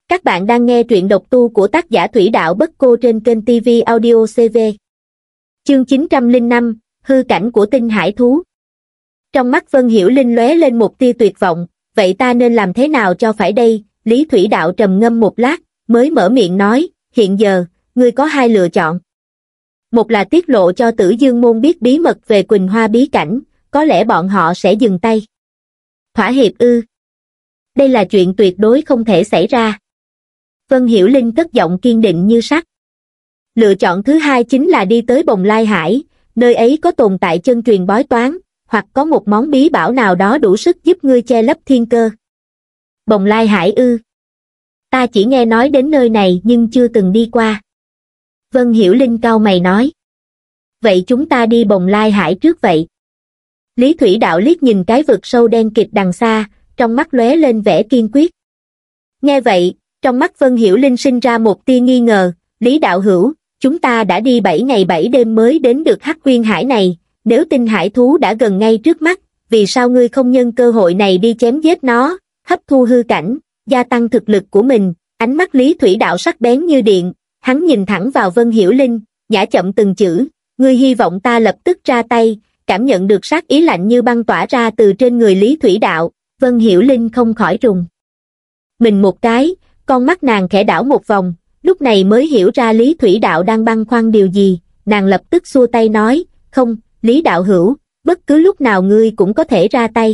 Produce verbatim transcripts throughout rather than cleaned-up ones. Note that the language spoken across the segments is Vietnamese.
Các bạn đang nghe truyện độc tu của tác giả Thủy Đạo Bất Cô trên kênh ti vi Audio xê vê. Chương chín trăm lẻ năm, hư cảnh của tinh hải thú. Trong mắt Vân Hiểu Linh lóe lên một tia tuyệt vọng, vậy ta nên làm thế nào cho phải đây? Lý Thủy Đạo trầm ngâm một lát, mới mở miệng nói, hiện giờ, ngươi có hai lựa chọn. Một là tiết lộ cho Tử Dương Môn biết bí mật về Quỳnh Hoa bí cảnh, có lẽ bọn họ sẽ dừng tay. Thỏa hiệp ư? Đây là chuyện tuyệt đối không thể xảy ra. Vân Hiểu Linh cất giọng kiên định như sắt. Lựa chọn thứ hai chính là đi tới Bồng Lai Hải, nơi ấy có tồn tại chân truyền bói toán, hoặc có một món bí bảo nào đó đủ sức giúp ngươi che lấp thiên cơ. Bồng Lai Hải ư? Ta chỉ nghe nói đến nơi này nhưng chưa từng đi qua. Vân Hiểu Linh cau mày nói. Vậy chúng ta đi Bồng Lai Hải trước vậy. Lý Thủy Đạo liếc nhìn cái vực sâu đen kịt đằng xa, trong mắt lóe lên vẻ kiên quyết. Nghe vậy, trong mắt Vân Hiểu Linh sinh ra một tia nghi ngờ, Lý Đạo Hữu, chúng ta đã đi bảy ngày bảy đêm mới đến được Hắc Uyên Hải này, nếu tinh hải thú đã gần ngay trước mắt, vì sao ngươi không nhân cơ hội này đi chém giết nó, hấp thu hư cảnh, gia tăng thực lực của mình? Ánh mắt Lý Thủy Đạo sắc bén như điện, hắn nhìn thẳng vào Vân Hiểu Linh, nhả chậm từng chữ, ngươi hy vọng ta lập tức ra tay? Cảm nhận được sát ý lạnh như băng tỏa ra từ trên người Lý Thủy Đạo, Vân Hiểu Linh không khỏi rùng mình một cái, con mắt nàng khẽ đảo một vòng, lúc này mới hiểu ra Lý Thủy Đạo đang băn khoăn điều gì, nàng lập tức xua tay nói, không, Lý Đạo Hữu, bất cứ lúc nào ngươi cũng có thể ra tay.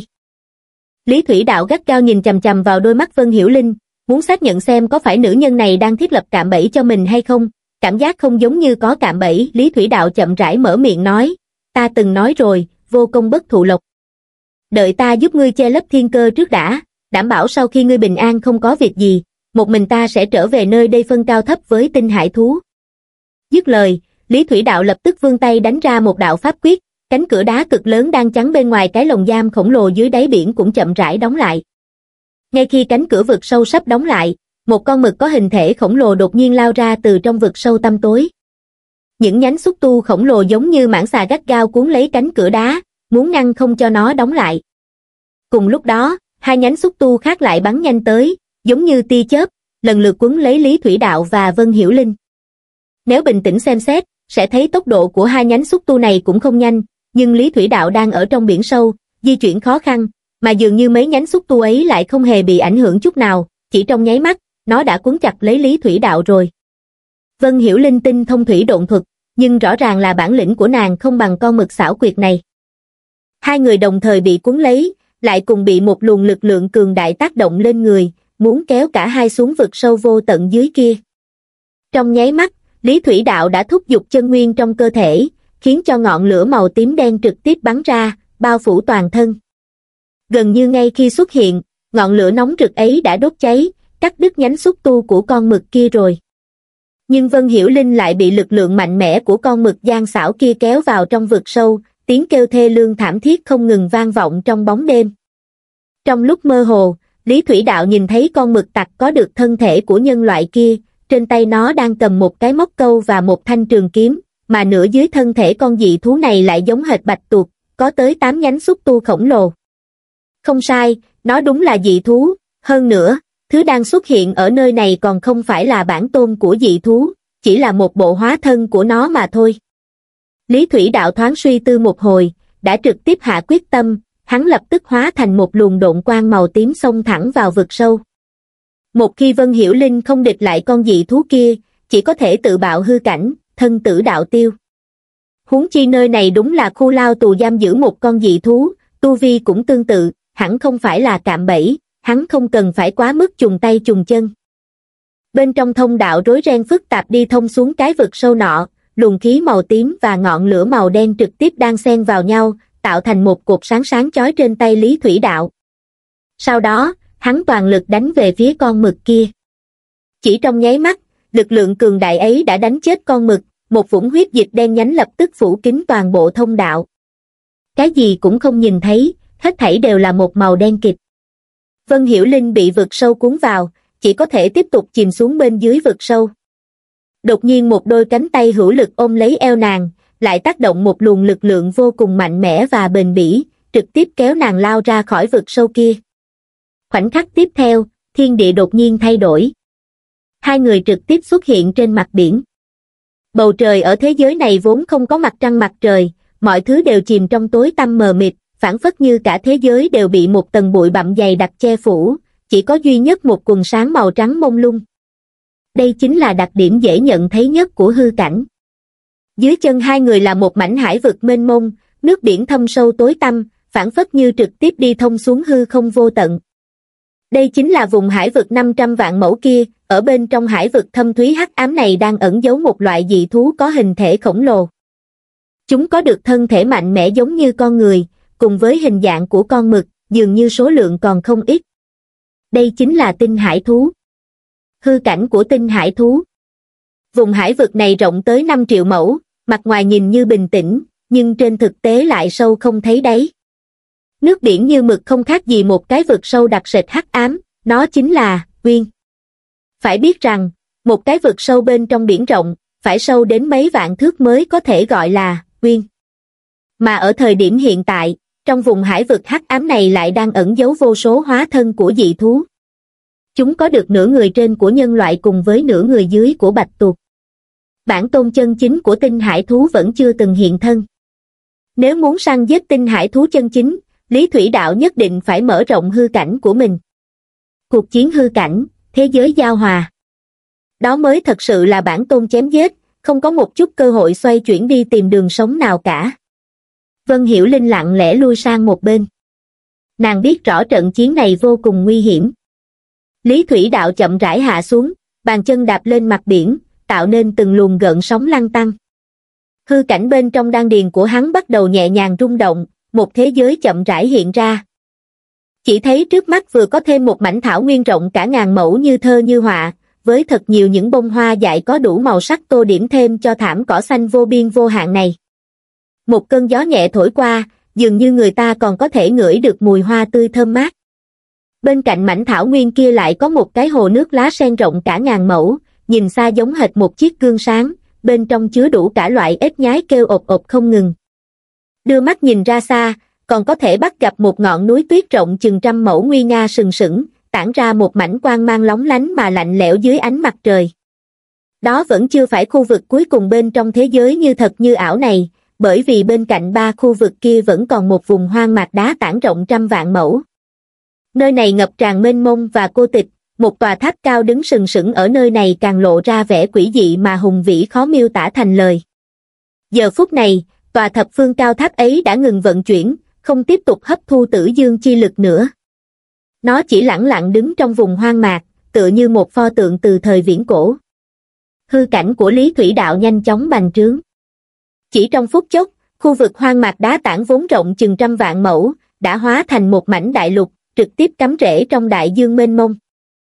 Lý Thủy Đạo gắt gao nhìn chằm chằm vào đôi mắt Vân Hiểu Linh, muốn xác nhận xem có phải nữ nhân này đang thiết lập cạm bẫy cho mình hay không, cảm giác không giống như có cạm bẫy. Lý Thủy Đạo chậm rãi mở miệng nói, ta từng nói rồi, vô công bất thụ lộc. Đợi ta giúp ngươi che lấp thiên cơ trước đã, đảm bảo sau khi ngươi bình an không có việc gì, một mình ta sẽ trở về nơi đây phân cao thấp với tinh hải thú. Dứt lời, Lý Thủy Đạo lập tức vươn tay đánh ra một đạo pháp quyết, cánh cửa đá cực lớn đang chắn bên ngoài cái lồng giam khổng lồ dưới đáy biển cũng chậm rãi đóng lại. Ngay khi cánh cửa vực sâu sắp đóng lại, một con mực có hình thể khổng lồ đột nhiên lao ra từ trong vực sâu tăm tối. Những nhánh xúc tu khổng lồ giống như mãng xà gắt gao cuốn lấy cánh cửa đá, muốn ngăn không cho nó đóng lại. Cùng lúc đó, hai nhánh xúc tu khác lại bắn nhanh tới, giống như tia chớp, lần lượt cuốn lấy Lý Thủy Đạo và Vân Hiểu Linh. Nếu bình tĩnh xem xét, sẽ thấy tốc độ của hai nhánh xúc tu này cũng không nhanh, nhưng Lý Thủy Đạo đang ở trong biển sâu, di chuyển khó khăn, mà dường như mấy nhánh xúc tu ấy lại không hề bị ảnh hưởng chút nào, chỉ trong nháy mắt, nó đã cuốn chặt lấy Lý Thủy Đạo rồi. Vân Hiểu Linh tinh thông thủy độn thuật, nhưng rõ ràng là bản lĩnh của nàng không bằng con mực xảo quyệt này. Hai người đồng thời bị cuốn lấy, lại cùng bị một luồng lực lượng cường đại tác động lên người, muốn kéo cả hai xuống vực sâu vô tận dưới kia. Trong nháy mắt, Lý Thủy Đạo đã thúc giục chân nguyên trong cơ thể, khiến cho ngọn lửa màu tím đen trực tiếp bắn ra, bao phủ toàn thân. Gần như ngay khi xuất hiện, ngọn lửa nóng rực ấy đã đốt cháy, cắt đứt nhánh xúc tu của con mực kia rồi. Nhưng Vân Hiểu Linh lại bị lực lượng mạnh mẽ của con mực gian xảo kia kéo vào trong vực sâu, tiếng kêu thê lương thảm thiết không ngừng vang vọng trong bóng đêm. Trong lúc mơ hồ, Lý Thủy Đạo nhìn thấy con mực tặc có được thân thể của nhân loại kia, trên tay nó đang cầm một cái móc câu và một thanh trường kiếm, mà nửa dưới thân thể con dị thú này lại giống hệt bạch tuộc, có tới tám nhánh xúc tu khổng lồ. Không sai, nó đúng là dị thú, hơn nữa, thứ đang xuất hiện ở nơi này còn không phải là bản tôn của dị thú, chỉ là một bộ hóa thân của nó mà thôi. Lý Thủy Đạo thoáng suy tư một hồi, đã trực tiếp hạ quyết tâm, hắn lập tức hóa thành một luồng độn quang màu tím xông thẳng vào vực sâu. Một khi Vân Hiểu Linh không địch lại con dị thú kia, chỉ có thể tự bạo hư cảnh, thân tử đạo tiêu. Huống chi nơi này đúng là khu lao tù giam giữ một con dị thú, tu vi cũng tương tự, hẳn không phải là cạm bẫy, hắn không cần phải quá mức trùng tay trùng chân. Bên trong thông đạo rối ren phức tạp đi thông xuống cái vực sâu nọ, luồng khí màu tím và ngọn lửa màu đen trực tiếp đan xen vào nhau, tạo thành một cột sáng sáng chói trên tay Lý Thủy Đạo. Sau đó, hắn toàn lực đánh về phía con mực kia. Chỉ trong nháy mắt, lực lượng cường đại ấy đã đánh chết con mực, một vũng huyết dịch đen nhánh lập tức phủ kín toàn bộ thông đạo. Cái gì cũng không nhìn thấy, hết thảy đều là một màu đen kịt. Vân Hiểu Linh bị vực sâu cuốn vào, chỉ có thể tiếp tục chìm xuống bên dưới vực sâu. Đột nhiên một đôi cánh tay hữu lực ôm lấy eo nàng, lại tác động một luồng lực lượng vô cùng mạnh mẽ và bền bỉ, trực tiếp kéo nàng lao ra khỏi vực sâu kia. Khoảnh khắc tiếp theo, thiên địa đột nhiên thay đổi. Hai người trực tiếp xuất hiện trên mặt biển. Bầu trời ở thế giới này vốn không có mặt trăng mặt trời, mọi thứ đều chìm trong tối tăm mờ mịt, phảng phất như cả thế giới đều bị một tầng bụi bặm dày đặc che phủ, chỉ có duy nhất một quần sáng màu trắng mông lung. Đây chính là đặc điểm dễ nhận thấy nhất của hư cảnh. Dưới chân hai người là một mảnh hải vực mênh mông, nước biển thâm sâu tối tăm, phảng phất như trực tiếp đi thông xuống hư không vô tận. Đây chính là vùng hải vực năm trăm vạn mẫu kia, ở bên trong hải vực thâm thúy hắc ám này đang ẩn giấu một loại dị thú có hình thể khổng lồ. Chúng có được thân thể mạnh mẽ giống như con người, cùng với hình dạng của con mực, dường như số lượng còn không ít. Đây chính là tinh hải thú. Hư cảnh của tinh hải thú. Vùng hải vực này rộng tới năm triệu mẫu, mặt ngoài nhìn như bình tĩnh, nhưng trên thực tế lại sâu không thấy đáy. Nước biển như mực không khác gì một cái vực sâu đặc sệt hắc ám, nó chính là Uyên. Phải biết rằng, một cái vực sâu bên trong biển rộng, phải sâu đến mấy vạn thước mới có thể gọi là Uyên. Mà ở thời điểm hiện tại, trong vùng hải vực hắc ám này lại đang ẩn giấu vô số hóa thân của dị thú. Chúng có được nửa người trên của nhân loại cùng với nửa người dưới của bạch tuộc. Bản tôn chân chính của tinh hải thú vẫn chưa từng hiện thân. Nếu muốn săn giết tinh hải thú chân chính, Lý Thủy Đạo nhất định phải mở rộng hư cảnh của mình. Cuộc chiến hư cảnh, thế giới giao hòa. Đó mới thật sự là bản tôn chém giết, không có một chút cơ hội xoay chuyển đi tìm đường sống nào cả. Vân Hiểu Linh lặng lẽ lui sang một bên. Nàng biết rõ trận chiến này vô cùng nguy hiểm. Lý Thủy Đạo chậm rãi hạ xuống, bàn chân đạp lên mặt biển, tạo nên từng luồng gợn sóng lăn tăn. Hư cảnh bên trong đan điền của hắn bắt đầu nhẹ nhàng rung động, một thế giới chậm rãi hiện ra. Chỉ thấy trước mắt vừa có thêm một mảnh thảo nguyên rộng cả ngàn mẫu như thơ như họa, với thật nhiều những bông hoa dại có đủ màu sắc tô điểm thêm cho thảm cỏ xanh vô biên vô hạn này. Một cơn gió nhẹ thổi qua, dường như người ta còn có thể ngửi được mùi hoa tươi thơm mát. Bên cạnh mảnh thảo nguyên kia lại có một cái hồ nước lá sen rộng cả ngàn mẫu, nhìn xa giống hệt một chiếc gương sáng, bên trong chứa đủ cả loại ếch nhái kêu ộp ộp không ngừng. Đưa mắt nhìn ra xa, còn có thể bắt gặp một ngọn núi tuyết rộng chừng trăm mẫu nguy nga sừng sững, tản ra một mảnh quang mang lóng lánh mà lạnh lẽo dưới ánh mặt trời. Đó vẫn chưa phải khu vực cuối cùng bên trong thế giới như thật như ảo này, bởi vì bên cạnh ba khu vực kia vẫn còn một vùng hoang mạc đá tảng rộng trăm vạn mẫu. Nơi này ngập tràn mênh mông và cô tịch, một tòa tháp cao đứng sừng sững ở nơi này càng lộ ra vẻ quỷ dị mà hùng vĩ khó miêu tả thành lời. Giờ phút này, tòa thập phương cao tháp ấy đã ngừng vận chuyển, không tiếp tục hấp thu tử dương chi lực nữa. Nó chỉ lẳng lặng đứng trong vùng hoang mạc, tựa như một pho tượng từ thời viễn cổ. Hư cảnh của Lý Thủy Đạo nhanh chóng bành trướng. Chỉ trong phút chốc, khu vực hoang mạc đá tảng vốn rộng chừng trăm vạn mẫu, đã hóa thành một mảnh đại lục, trực tiếp cắm rễ trong đại dương mênh mông.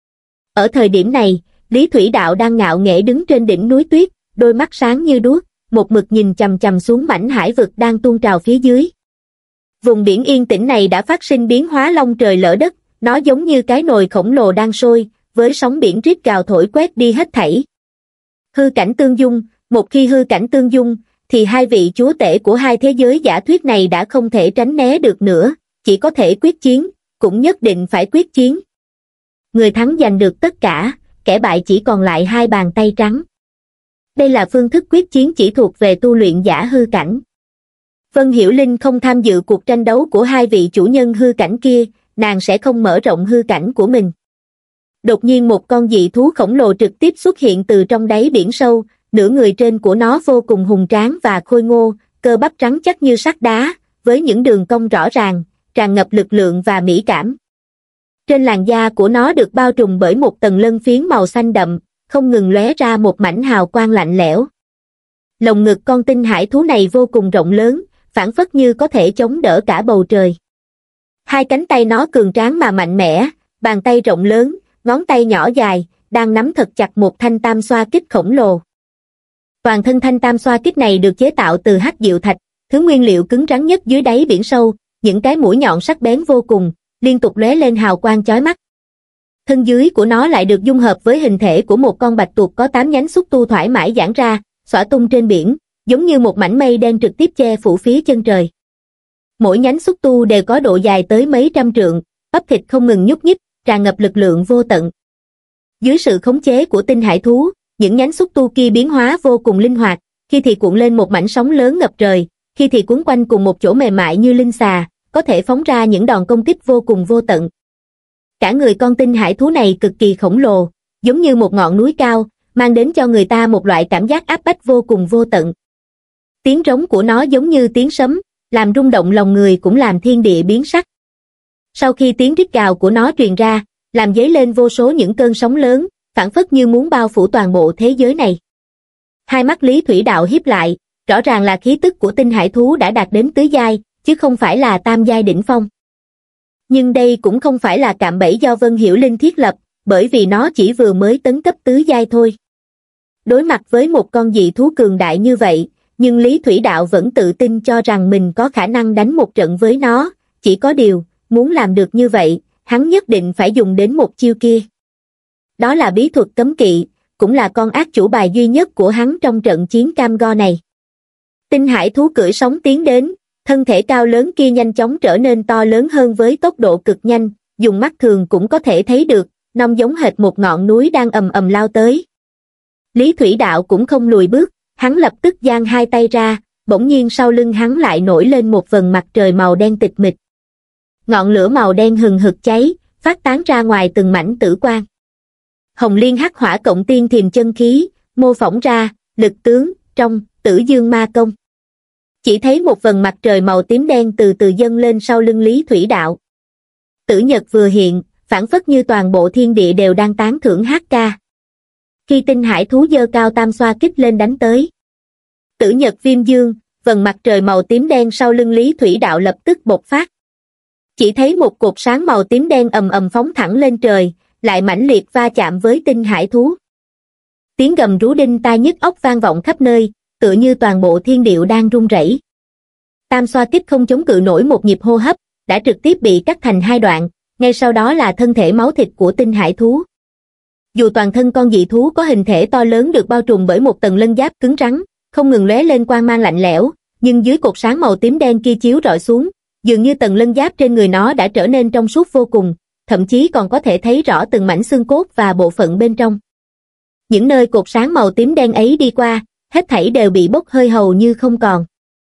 Ở thời điểm này, Lý Thủy Đạo đang ngạo nghễ đứng trên đỉnh núi tuyết, đôi mắt sáng như đuốc, một mực nhìn chằm chằm xuống mảnh hải vực đang tuôn trào phía dưới. Vùng biển yên tĩnh này đã phát sinh biến hóa long trời lỡ đất, nó giống như cái nồi khổng lồ đang sôi, với sóng biển rít gào thổi quét đi hết thảy. Hư cảnh tương dung, một khi hư cảnh tương dung, thì hai vị chúa tể của hai thế giới giả thuyết này đã không thể tránh né được nữa, chỉ có thể quyết chiến, cũng nhất định phải quyết chiến. Người thắng giành được tất cả, kẻ bại chỉ còn lại hai bàn tay trắng. Đây là phương thức quyết chiến chỉ thuộc về tu luyện giả hư cảnh. Vân Hiểu Linh không tham dự cuộc tranh đấu của hai vị chủ nhân hư cảnh kia, nàng sẽ không mở rộng hư cảnh của mình. Đột nhiên một con dị thú khổng lồ trực tiếp xuất hiện từ trong đáy biển sâu, nửa người trên của nó vô cùng hùng tráng và khôi ngô, cơ bắp trắng chắc như sắt đá, với những đường cong rõ ràng, tràn ngập lực lượng và mỹ cảm. Trên làn da của nó được bao trùm bởi một tầng lân phiến màu xanh đậm, không ngừng lóe ra một mảnh hào quang lạnh lẽo. Lồng ngực con tinh hải thú này vô cùng rộng lớn, phảng phất như có thể chống đỡ cả bầu trời. Hai cánh tay nó cường tráng mà mạnh mẽ, bàn tay rộng lớn, ngón tay nhỏ dài, đang nắm thật chặt một thanh tam xoa kích khổng lồ. Toàn thân thanh tam xoa kích này được chế tạo từ hắc diệu thạch, thứ nguyên liệu cứng rắn nhất dưới đáy biển sâu, những cái mũi nhọn sắc bén vô cùng, liên tục lóe lên hào quang chói mắt. Thân dưới của nó lại được dung hợp với hình thể của một con bạch tuộc có tám nhánh xúc tu thoải mái giãn ra, xõa tung trên biển, giống như một mảnh mây đen trực tiếp che phủ phía chân trời. Mỗi nhánh xúc tu đều có độ dài tới mấy trăm trượng, bắp thịt không ngừng nhúc nhích, tràn ngập lực lượng vô tận. Dưới sự khống chế của tinh hải thú, những nhánh xúc tu kia biến hóa vô cùng linh hoạt, khi thì cuộn lên một mảnh sóng lớn ngập trời, khi thì cuốn quanh cùng một chỗ mềm mại như linh xà, có thể phóng ra những đòn công kích vô cùng vô tận. Cả người con tinh hải thú này cực kỳ khổng lồ, giống như một ngọn núi cao, mang đến cho người ta một loại cảm giác áp bách vô cùng vô tận. Tiếng rống của nó giống như tiếng sấm, làm rung động lòng người cũng làm thiên địa biến sắc. Sau khi tiếng rít gào của nó truyền ra, làm dấy lên vô số những cơn sóng lớn, phảng phất như muốn bao phủ toàn bộ thế giới này. Hai mắt Lý Thủy Đạo híp lại, rõ ràng là khí tức của tinh hải thú đã đạt đến tứ giai, chứ không phải là tam giai đỉnh phong. Nhưng đây cũng không phải là cạm bẫy do Vân Hiểu Linh thiết lập, bởi vì nó chỉ vừa mới tấn cấp tứ giai thôi. Đối mặt với một con dị thú cường đại như vậy, nhưng Lý Thủy Đạo vẫn tự tin cho rằng mình có khả năng đánh một trận với nó, chỉ có điều, muốn làm được như vậy, hắn nhất định phải dùng đến một chiêu kia. Đó là bí thuật cấm kỵ, cũng là con ác chủ bài duy nhất của hắn trong trận chiến cam go này. Tinh hải thú cưỡi sóng tiến đến, thân thể cao lớn kia nhanh chóng trở nên to lớn hơn với tốc độ cực nhanh, dùng mắt thường cũng có thể thấy được, nông giống hệt một ngọn núi đang ầm ầm lao tới. Lý Thủy Đạo cũng không lùi bước, hắn lập tức giang hai tay ra, bỗng nhiên sau lưng hắn lại nổi lên một vầng mặt trời màu đen tịch mịch. Ngọn lửa màu đen hừng hực cháy, phát tán ra ngoài từng mảnh tử quang. Hồng Liên Hắc Hỏa Cộng Tiên Thiềm Chân Khí, mô phỏng ra, lực tướng, trong, Tử Dương Ma Công. Chỉ thấy một vầng mặt trời màu tím đen từ từ dâng lên sau lưng Lý Thủy Đạo. Tử nhật vừa hiện, phảng phất như toàn bộ thiên địa đều đang tán thưởng hát ca. Khi tinh hải thú giơ cao tam xoa kích lên đánh tới. Tử nhật viêm dương, vầng mặt trời màu tím đen sau lưng Lý Thủy Đạo lập tức bộc phát. Chỉ thấy một cột sáng màu tím đen ầm ầm phóng thẳng lên trời, lại mãnh liệt va chạm với tinh hải thú. Tiếng gầm rú đinh tai nhức óc vang vọng khắp nơi, tựa như toàn bộ thiên địa đang rung rẩy. Tam xoa kích không chống cự nổi một nhịp hô hấp, đã trực tiếp bị cắt thành hai đoạn, ngay sau đó là thân thể máu thịt của tinh hải thú. Dù toàn thân con dị thú có hình thể to lớn được bao trùm bởi một tầng lân giáp cứng rắn, không ngừng lóe lên quang mang lạnh lẽo, nhưng dưới cột sáng màu tím đen kia chiếu rọi xuống, dường như tầng lân giáp trên người nó đã trở nên trong suốt vô cùng, thậm chí còn có thể thấy rõ từng mảnh xương cốt và bộ phận bên trong. Những nơi cột sáng màu tím đen ấy đi qua, hết thảy đều bị bốc hơi hầu như không còn.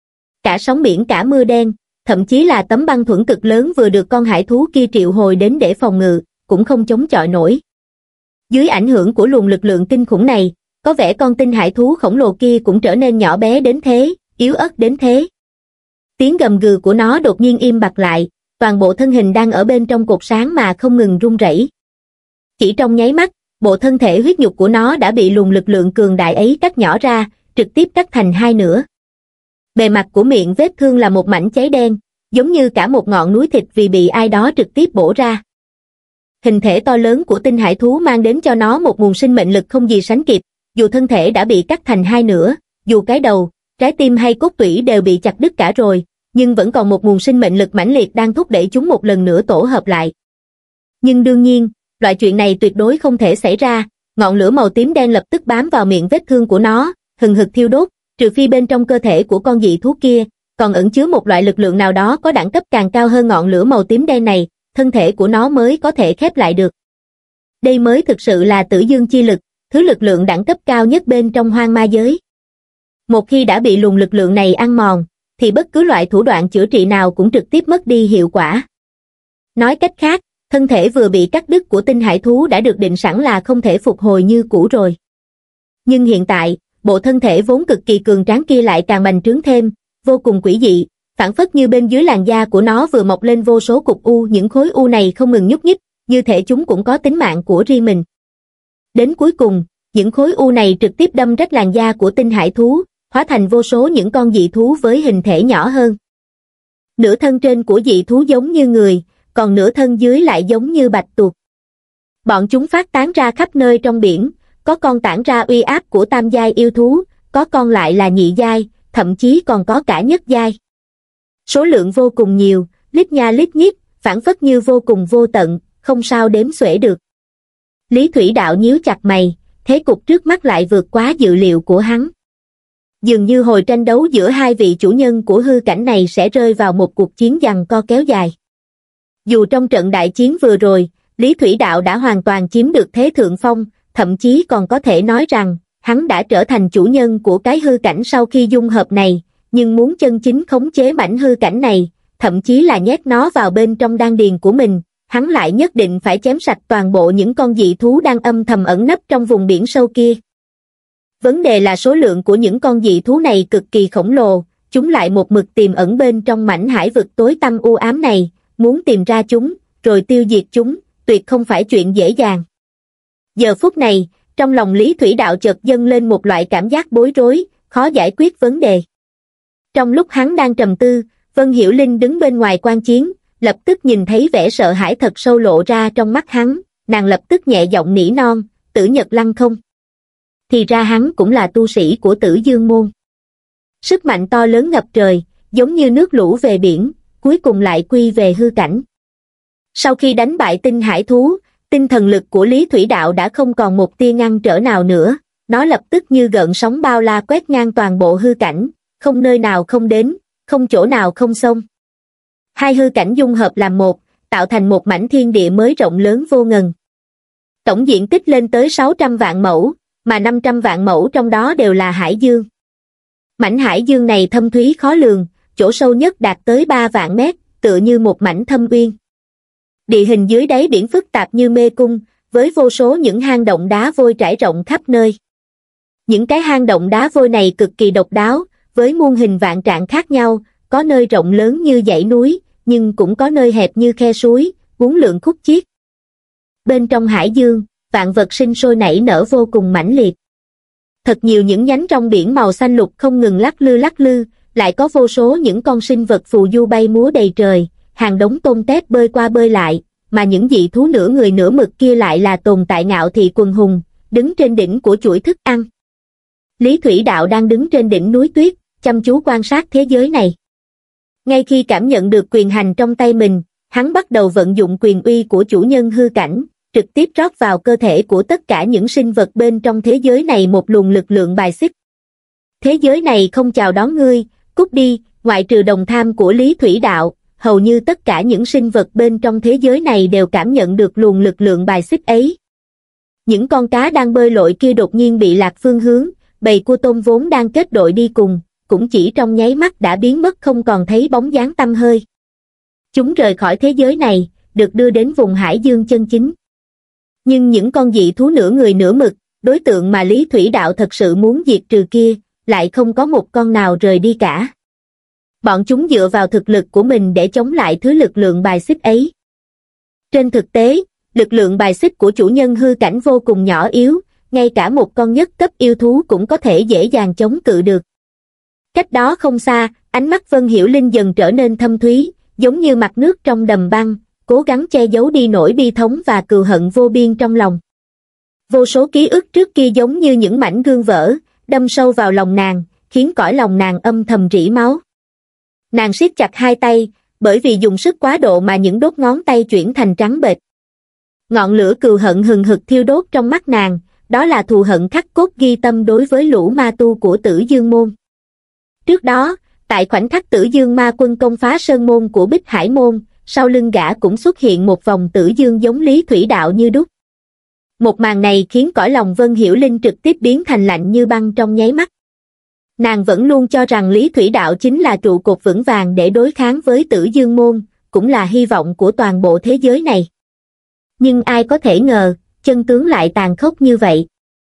Cả sóng biển cả mưa đen, thậm chí là tấm băng thuẫn cực lớn vừa được con hải thú kia triệu hồi đến để phòng ngự, cũng không chống chọi nổi. Dưới ảnh hưởng của luồng lực lượng kinh khủng này, có vẻ con tinh hải thú khổng lồ kia cũng trở nên nhỏ bé đến thế, yếu ớt đến thế. Tiếng gầm gừ của nó đột nhiên im bặt lại, toàn bộ thân hình đang ở bên trong cột sáng mà không ngừng rung rẩy. Chỉ trong nháy mắt, bộ thân thể huyết nhục của nó đã bị luồng lực lượng cường đại ấy cắt nhỏ ra, trực tiếp cắt thành hai nửa. Bề mặt của miệng vết thương là một mảnh cháy đen, giống như cả một ngọn núi thịt vì bị ai đó trực tiếp bổ ra. Hình thể to lớn của tinh hải thú mang đến cho nó một nguồn sinh mệnh lực không gì sánh kịp, dù thân thể đã bị cắt thành hai nửa, dù cái đầu, trái tim hay cốt tủy đều bị chặt đứt cả rồi, nhưng vẫn còn một nguồn sinh mệnh lực mãnh liệt đang thúc đẩy chúng một lần nữa tổ hợp lại. Nhưng đương nhiên, loại chuyện này tuyệt đối không thể xảy ra, ngọn lửa màu tím đen lập tức bám vào miệng vết thương của nó, hừng hực thiêu đốt, trừ phi bên trong cơ thể của con dị thú kia, còn ẩn chứa một loại lực lượng nào đó có đẳng cấp càng cao hơn ngọn lửa màu tím đen này, thân thể của nó mới có thể khép lại được. Đây mới thực sự là tử dương chi lực, thứ lực lượng đẳng cấp cao nhất bên trong hoang ma giới. Một khi đã bị luồng lực lượng này ăn mòn, thì bất cứ loại thủ đoạn chữa trị nào cũng trực tiếp mất đi hiệu quả. Nói cách khác, thân thể vừa bị cắt đứt của tinh hải thú đã được định sẵn là không thể phục hồi như cũ rồi. Nhưng hiện tại, bộ thân thể vốn cực kỳ cường tráng kia lại càng bành trướng thêm, vô cùng quỷ dị, phảng phất như bên dưới làn da của nó vừa mọc lên vô số cục u, những khối u này không ngừng nhúc nhích, như thể chúng cũng có tính mạng của riêng mình. Đến cuối cùng, những khối u này trực tiếp đâm rách làn da của tinh hải thú, hóa thành vô số những con dị thú với hình thể nhỏ hơn. Nửa thân trên của dị thú giống như người, còn nửa thân dưới lại giống như bạch tuộc. Bọn chúng phát tán ra khắp nơi trong biển, có con tản ra uy áp của tam giai yêu thú, có con lại là nhị giai, thậm chí còn có cả nhất giai. Số lượng vô cùng nhiều, lít nha lít nhít, phảng phất như vô cùng vô tận, không sao đếm xuể được. Lý Thủy Đạo nhíu chặt mày, thế cục trước mắt lại vượt quá dự liệu của hắn. Dường như hồi tranh đấu giữa hai vị chủ nhân của hư cảnh này sẽ rơi vào một cuộc chiến giằng co kéo dài. Dù trong trận đại chiến vừa rồi, Lý Thủy Đạo đã hoàn toàn chiếm được thế thượng phong, thậm chí còn có thể nói rằng, hắn đã trở thành chủ nhân của cái hư cảnh sau khi dung hợp này, nhưng muốn chân chính khống chế mảnh hư cảnh này, thậm chí là nhét nó vào bên trong đan điền của mình, hắn lại nhất định phải chém sạch toàn bộ những con dị thú đang âm thầm ẩn nấp trong vùng biển sâu kia. Vấn đề là số lượng của những con dị thú này cực kỳ khổng lồ, chúng lại một mực tiềm ẩn bên trong mảnh hải vực tối tăm u ám này, muốn tìm ra chúng, rồi tiêu diệt chúng, tuyệt không phải chuyện dễ dàng. Giờ phút này, trong lòng Lý Thủy Đạo chợt dâng lên một loại cảm giác bối rối, khó giải quyết vấn đề. Trong lúc hắn đang trầm tư, Vân Hiểu Linh đứng bên ngoài quan chiến, lập tức nhìn thấy vẻ sợ hãi thật sâu lộ ra trong mắt hắn, nàng lập tức nhẹ giọng nỉ non, Tử Nhật Lăng không. Thì ra hắn cũng là tu sĩ của Tử Dương Môn. Sức mạnh to lớn ngập trời, giống như nước lũ về biển, cuối cùng lại quy về hư cảnh. Sau khi đánh bại tinh hải thú, tinh thần lực của Lý Thủy Đạo đã không còn một tia ngăn trở nào nữa, nó lập tức như gợn sóng bao la quét ngang toàn bộ hư cảnh, không nơi nào không đến, không chỗ nào không xông. Hai hư cảnh dung hợp làm một, tạo thành một mảnh thiên địa mới rộng lớn vô ngần. Tổng diện tích lên tới sáu trăm vạn mẫu, mà năm trăm vạn mẫu trong đó đều là hải dương. Mảnh hải dương này thâm thúy khó lường, chỗ sâu nhất đạt tới ba vạn mét, tựa như một mảnh thâm uyên. Địa hình dưới đáy biển phức tạp như mê cung, với vô số những hang động đá vôi trải rộng khắp nơi. Những cái hang động đá vôi này cực kỳ độc đáo, với muôn hình vạn trạng khác nhau, có nơi rộng lớn như dãy núi, nhưng cũng có nơi hẹp như khe suối, uốn lượn khúc chiết. Bên trong hải dương, vạn vật sinh sôi nảy nở vô cùng mãnh liệt. Thật nhiều những nhánh rong biển màu xanh lục không ngừng lắc lư lắc lư, lại có vô số những con sinh vật phù du bay múa đầy trời, hàng đống tôm tép bơi qua bơi lại, mà những dị thú nửa người nửa mực kia lại là tồn tại ngạo thị quần hùng, đứng trên đỉnh của chuỗi thức ăn. Lý Thủy Đạo đang đứng trên đỉnh núi tuyết, chăm chú quan sát thế giới này. Ngay khi cảm nhận được quyền hành trong tay mình, hắn bắt đầu vận dụng quyền uy của chủ nhân hư cảnh, trực tiếp rót vào cơ thể của tất cả những sinh vật bên trong thế giới này một luồng lực lượng bài xích. Thế giới này không chào đón ngươi, cút đi, ngoại trừ đồng tham của Lý Thủy Đạo, hầu như tất cả những sinh vật bên trong thế giới này đều cảm nhận được luồng lực lượng bài xích ấy. Những con cá đang bơi lội kia đột nhiên bị lạc phương hướng, bầy cua tôm vốn đang kết đội đi cùng, cũng chỉ trong nháy mắt đã biến mất không còn thấy bóng dáng tăm hơi. Chúng rời khỏi thế giới này, được đưa đến vùng hải dương chân chính. Nhưng những con dị thú nửa người nửa mực, đối tượng mà Lý Thủy Đạo thật sự muốn diệt trừ kia, lại không có một con nào rời đi cả. Bọn chúng dựa vào thực lực của mình để chống lại thứ lực lượng bài xích ấy. Trên thực tế, lực lượng bài xích của chủ nhân hư cảnh vô cùng nhỏ yếu, ngay cả một con nhất cấp yêu thú cũng có thể dễ dàng chống cự được. Cách đó không xa, ánh mắt Vân Hiểu Linh dần trở nên thâm thúy, giống như mặt nước trong đầm băng, cố gắng che giấu đi nỗi bi thống và cừu hận vô biên trong lòng. Vô số ký ức trước kia giống như những mảnh gương vỡ, đâm sâu vào lòng nàng, khiến cõi lòng nàng âm thầm rỉ máu. Nàng siết chặt hai tay, bởi vì dùng sức quá độ mà những đốt ngón tay chuyển thành trắng bệch. Ngọn lửa cừu hận hừng hực thiêu đốt trong mắt nàng, đó là thù hận khắc cốt ghi tâm đối với lũ ma tu của Tử Dương Môn. Trước đó, tại khoảnh khắc Tử Dương Ma Quân công phá sơn môn của Bích Hải Môn, sau lưng gã cũng xuất hiện một vòng tử dương giống Lý Thủy Đạo như đúc. Một màn này khiến cõi lòng Vân Hiểu Linh trực tiếp biến thành lạnh như băng trong nháy mắt. Nàng vẫn luôn cho rằng Lý Thủy Đạo chính là trụ cột vững vàng để đối kháng với Tử Dương Môn, cũng là hy vọng của toàn bộ thế giới này. Nhưng ai có thể ngờ, chân tướng lại tàn khốc như vậy.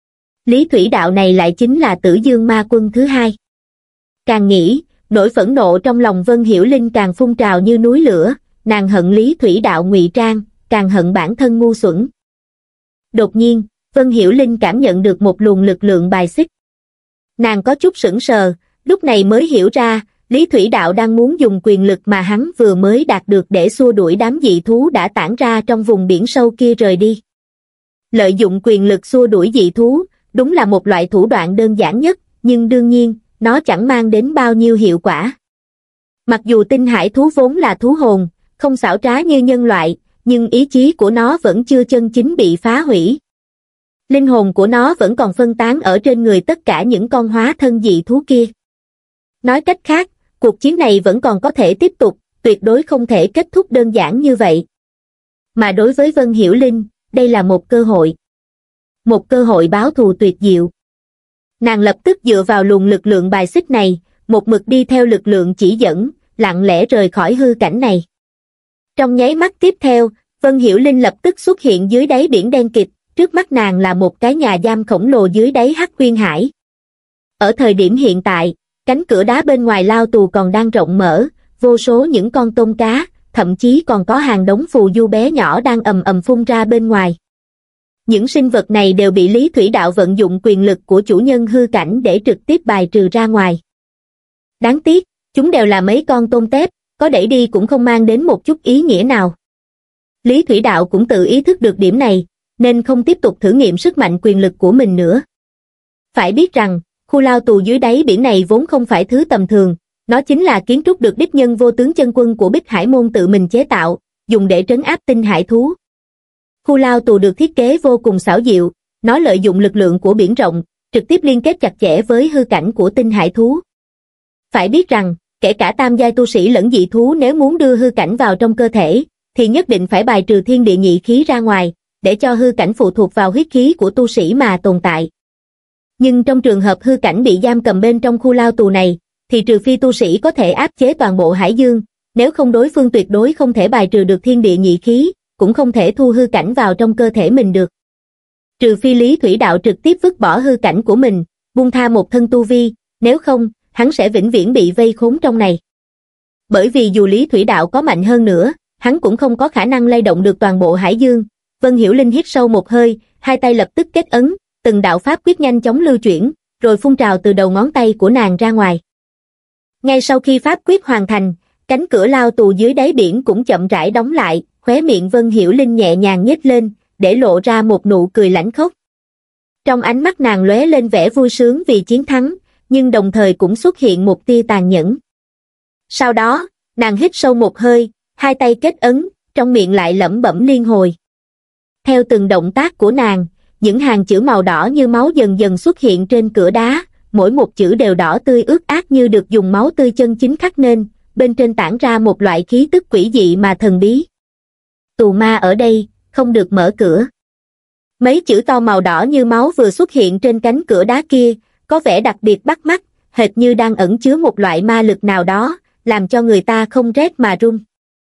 Lý Thủy Đạo này lại chính là Tử Dương Ma Quân thứ hai. Càng nghĩ, nỗi phẫn nộ trong lòng Vân Hiểu Linh càng phun trào như núi lửa, nàng hận Lý Thủy Đạo ngụy trang, càng hận bản thân ngu xuẩn. Đột nhiên, Vân Hiểu Linh cảm nhận được một luồng lực lượng bài xích. Nàng có chút sững sờ, lúc này mới hiểu ra, Lý Thủy Đạo đang muốn dùng quyền lực mà hắn vừa mới đạt được để xua đuổi đám dị thú đã tản ra trong vùng biển sâu kia rời đi. Lợi dụng quyền lực xua đuổi dị thú, đúng là một loại thủ đoạn đơn giản nhất, nhưng đương nhiên, nó chẳng mang đến bao nhiêu hiệu quả. Mặc dù tinh hải thú vốn là thú hồn, không xảo trá như nhân loại, nhưng ý chí của nó vẫn chưa chân chính bị phá hủy. Linh hồn của nó vẫn còn phân tán ở trên người tất cả những con hóa thân dị thú kia. Nói cách khác, cuộc chiến này vẫn còn có thể tiếp tục, tuyệt đối không thể kết thúc đơn giản như vậy. Mà đối với Vân Hiểu Linh, đây là một cơ hội. Một cơ hội báo thù tuyệt diệu. Nàng lập tức dựa vào luồng lực lượng bài xích này, một mực đi theo lực lượng chỉ dẫn, lặng lẽ rời khỏi hư cảnh này. Trong nháy mắt tiếp theo, Vân Hiểu Linh lập tức xuất hiện dưới đáy biển đen kịt, trước mắt nàng là một cái nhà giam khổng lồ dưới đáy Hắc Huyên Hải. Ở thời điểm hiện tại, cánh cửa đá bên ngoài lao tù còn đang rộng mở, vô số những con tôm cá, thậm chí còn có hàng đống phù du bé nhỏ đang ầm ầm phun ra bên ngoài. Những sinh vật này đều bị Lý Thủy Đạo vận dụng quyền lực của chủ nhân hư cảnh để trực tiếp bài trừ ra ngoài. Đáng tiếc, chúng đều là mấy con tôm tép, có đẩy đi cũng không mang đến một chút ý nghĩa nào. Lý Thủy Đạo cũng tự ý thức được điểm này, nên không tiếp tục thử nghiệm sức mạnh quyền lực của mình nữa. Phải biết rằng, khu lao tù dưới đáy biển này vốn không phải thứ tầm thường, nó chính là kiến trúc được đích nhân vô tướng chân quân của Bích Hải Môn tự mình chế tạo, dùng để trấn áp tinh hải thú. Khu lao tù được thiết kế vô cùng xảo diệu, nó lợi dụng lực lượng của biển rộng, trực tiếp liên kết chặt chẽ với hư cảnh của tinh hải thú. Phải biết rằng, kể cả tam giai tu sĩ lẫn dị thú nếu muốn đưa hư cảnh vào trong cơ thể, thì nhất định phải bài trừ thiên địa nhị khí ra ngoài, để cho hư cảnh phụ thuộc vào huyết khí của tu sĩ mà tồn tại. Nhưng trong trường hợp hư cảnh bị giam cầm bên trong khu lao tù này, thì trừ phi tu sĩ có thể áp chế toàn bộ hải dương, nếu không đối phương tuyệt đối không thể bài trừ được thiên địa nhị khí, cũng không thể thu hư cảnh vào trong cơ thể mình được. Trừ phi Lý Thủy Đạo trực tiếp vứt bỏ hư cảnh của mình, buông tha một thân tu vi, nếu không, hắn sẽ vĩnh viễn bị vây khốn trong này. Bởi vì dù Lý Thủy Đạo có mạnh hơn nữa, hắn cũng không có khả năng lay động được toàn bộ hải dương. Vân Hiểu Linh hít sâu một hơi, hai tay lập tức kết ấn, từng đạo pháp quyết nhanh chóng lưu chuyển, rồi phun trào từ đầu ngón tay của nàng ra ngoài. Ngay sau khi pháp quyết hoàn thành, cánh cửa lao tù dưới đáy biển cũng chậm rãi đóng lại, khóe miệng Vân Hiểu Linh nhẹ nhàng nhếch lên, để lộ ra một nụ cười lãnh khốc. Trong ánh mắt nàng lóe lên vẻ vui sướng vì chiến thắng, nhưng đồng thời cũng xuất hiện một tia tàn nhẫn. Sau đó, nàng hít sâu một hơi, hai tay kết ấn, trong miệng lại lẩm bẩm liên hồi. Theo từng động tác của nàng, những hàng chữ màu đỏ như máu dần dần xuất hiện trên cửa đá, mỗi một chữ đều đỏ tươi ướt át như được dùng máu tươi chân chính khắc nên, bên trên tản ra một loại khí tức quỷ dị mà thần bí. Tù ma ở đây, không được mở cửa. Mấy chữ to màu đỏ như máu vừa xuất hiện trên cánh cửa đá kia, có vẻ đặc biệt bắt mắt, hệt như đang ẩn chứa một loại ma lực nào đó, làm cho người ta không rét mà run.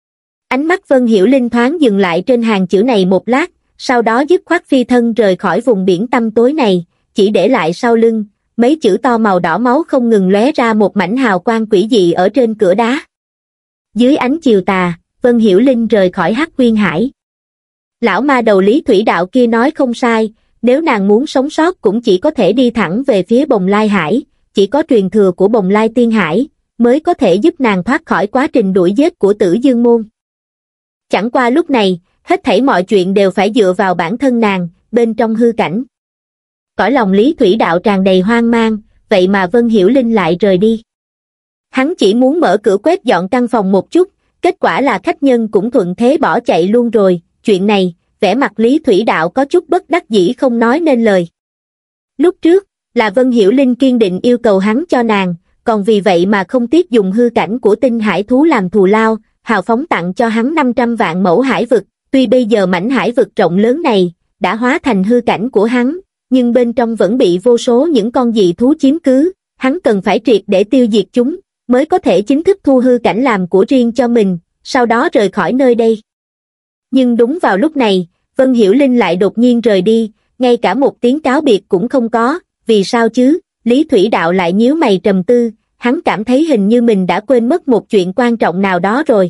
Ánh mắt Vân Hiểu Linh thoáng dừng lại trên hàng chữ này một lát, sau đó dứt khoát phi thân rời khỏi vùng biển tăm tối này, chỉ để lại sau lưng, mấy chữ to màu đỏ máu không ngừng lóe ra một mảnh hào quang quỷ dị ở trên cửa đá. Dưới ánh chiều tà, Vân Hiểu Linh rời khỏi Hắc Huyên Hải. Lão ma đầu Lý Thủy Đạo kia nói không sai, nếu nàng muốn sống sót cũng chỉ có thể đi thẳng về phía Bồng Lai Hải, chỉ có truyền thừa của Bồng Lai Tiên Hải mới có thể giúp nàng thoát khỏi quá trình đuổi giết của Tử Dương Môn. Chẳng qua lúc này, hết thảy mọi chuyện đều phải dựa vào bản thân nàng, bên trong hư cảnh. Cõi lòng Lý Thủy Đạo tràn đầy hoang mang, vậy mà Vân Hiểu Linh lại rời đi. Hắn chỉ muốn mở cửa quét dọn căn phòng một chút, kết quả là khách nhân cũng thuận thế bỏ chạy luôn rồi. Chuyện này, vẻ mặt Lý Thủy Đạo có chút bất đắc dĩ không nói nên lời. Lúc trước, là Vân Hiểu Linh kiên định yêu cầu hắn cho nàng, còn vì vậy mà không tiếc dùng hư cảnh của tinh hải thú làm thù lao, hào phóng tặng cho hắn năm trăm vạn mẫu hải vực. Tuy bây giờ mảnh hải vực rộng lớn này đã hóa thành hư cảnh của hắn, nhưng bên trong vẫn bị vô số những con dị thú chiếm cứ, hắn cần phải triệt để tiêu diệt chúng, mới có thể chính thức thu hư cảnh làm của riêng cho mình, sau đó rời khỏi nơi đây. Nhưng đúng vào lúc này, Vân Hiểu Linh lại đột nhiên rời đi, ngay cả một tiếng cáo biệt cũng không có, vì sao chứ? Lý Thủy Đạo lại nhíu mày trầm tư, hắn cảm thấy hình như mình đã quên mất một chuyện quan trọng nào đó rồi.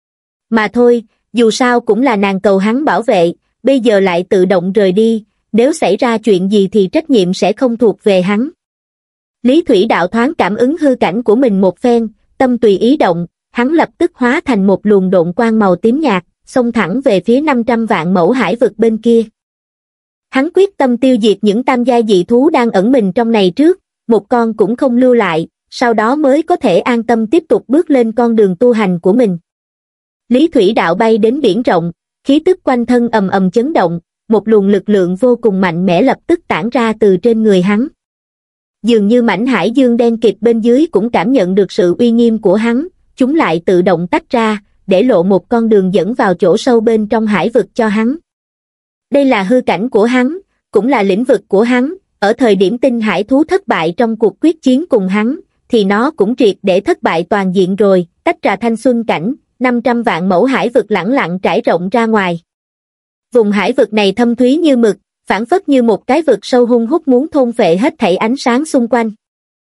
Mà thôi, dù sao cũng là nàng cầu hắn bảo vệ, bây giờ lại tự động rời đi, nếu xảy ra chuyện gì thì trách nhiệm sẽ không thuộc về hắn. Lý Thủy Đạo thoáng cảm ứng hư cảnh của mình một phen, tâm tùy ý động, hắn lập tức hóa thành một luồng độn quang màu tím nhạt, xông thẳng về phía năm trăm vạn mẫu hải vực bên kia. Hắn quyết tâm tiêu diệt những tam giai dị thú đang ẩn mình trong này trước, một con cũng không lưu lại, sau đó mới có thể an tâm tiếp tục bước lên con đường tu hành của mình. Lý Thủy Đạo bay đến biển rộng, khí tức quanh thân ầm ầm chấn động, một luồng lực lượng vô cùng mạnh mẽ lập tức tản ra từ trên người hắn. Dường như mảnh hải dương đen kịt bên dưới cũng cảm nhận được sự uy nghiêm của hắn, chúng lại tự động tách ra, để lộ một con đường dẫn vào chỗ sâu bên trong hải vực cho hắn. Đây là hư cảnh của hắn, cũng là lĩnh vực của hắn, ở thời điểm tinh hải thú thất bại trong cuộc quyết chiến cùng hắn, thì nó cũng triệt để thất bại toàn diện rồi, tách ra thanh xuân cảnh, năm trăm vạn mẫu hải vực lẳng lặng trải rộng ra ngoài. Vùng hải vực này thâm thúy như mực, phảng phất như một cái vực sâu hung hút muốn thôn phệ hết thảy ánh sáng xung quanh.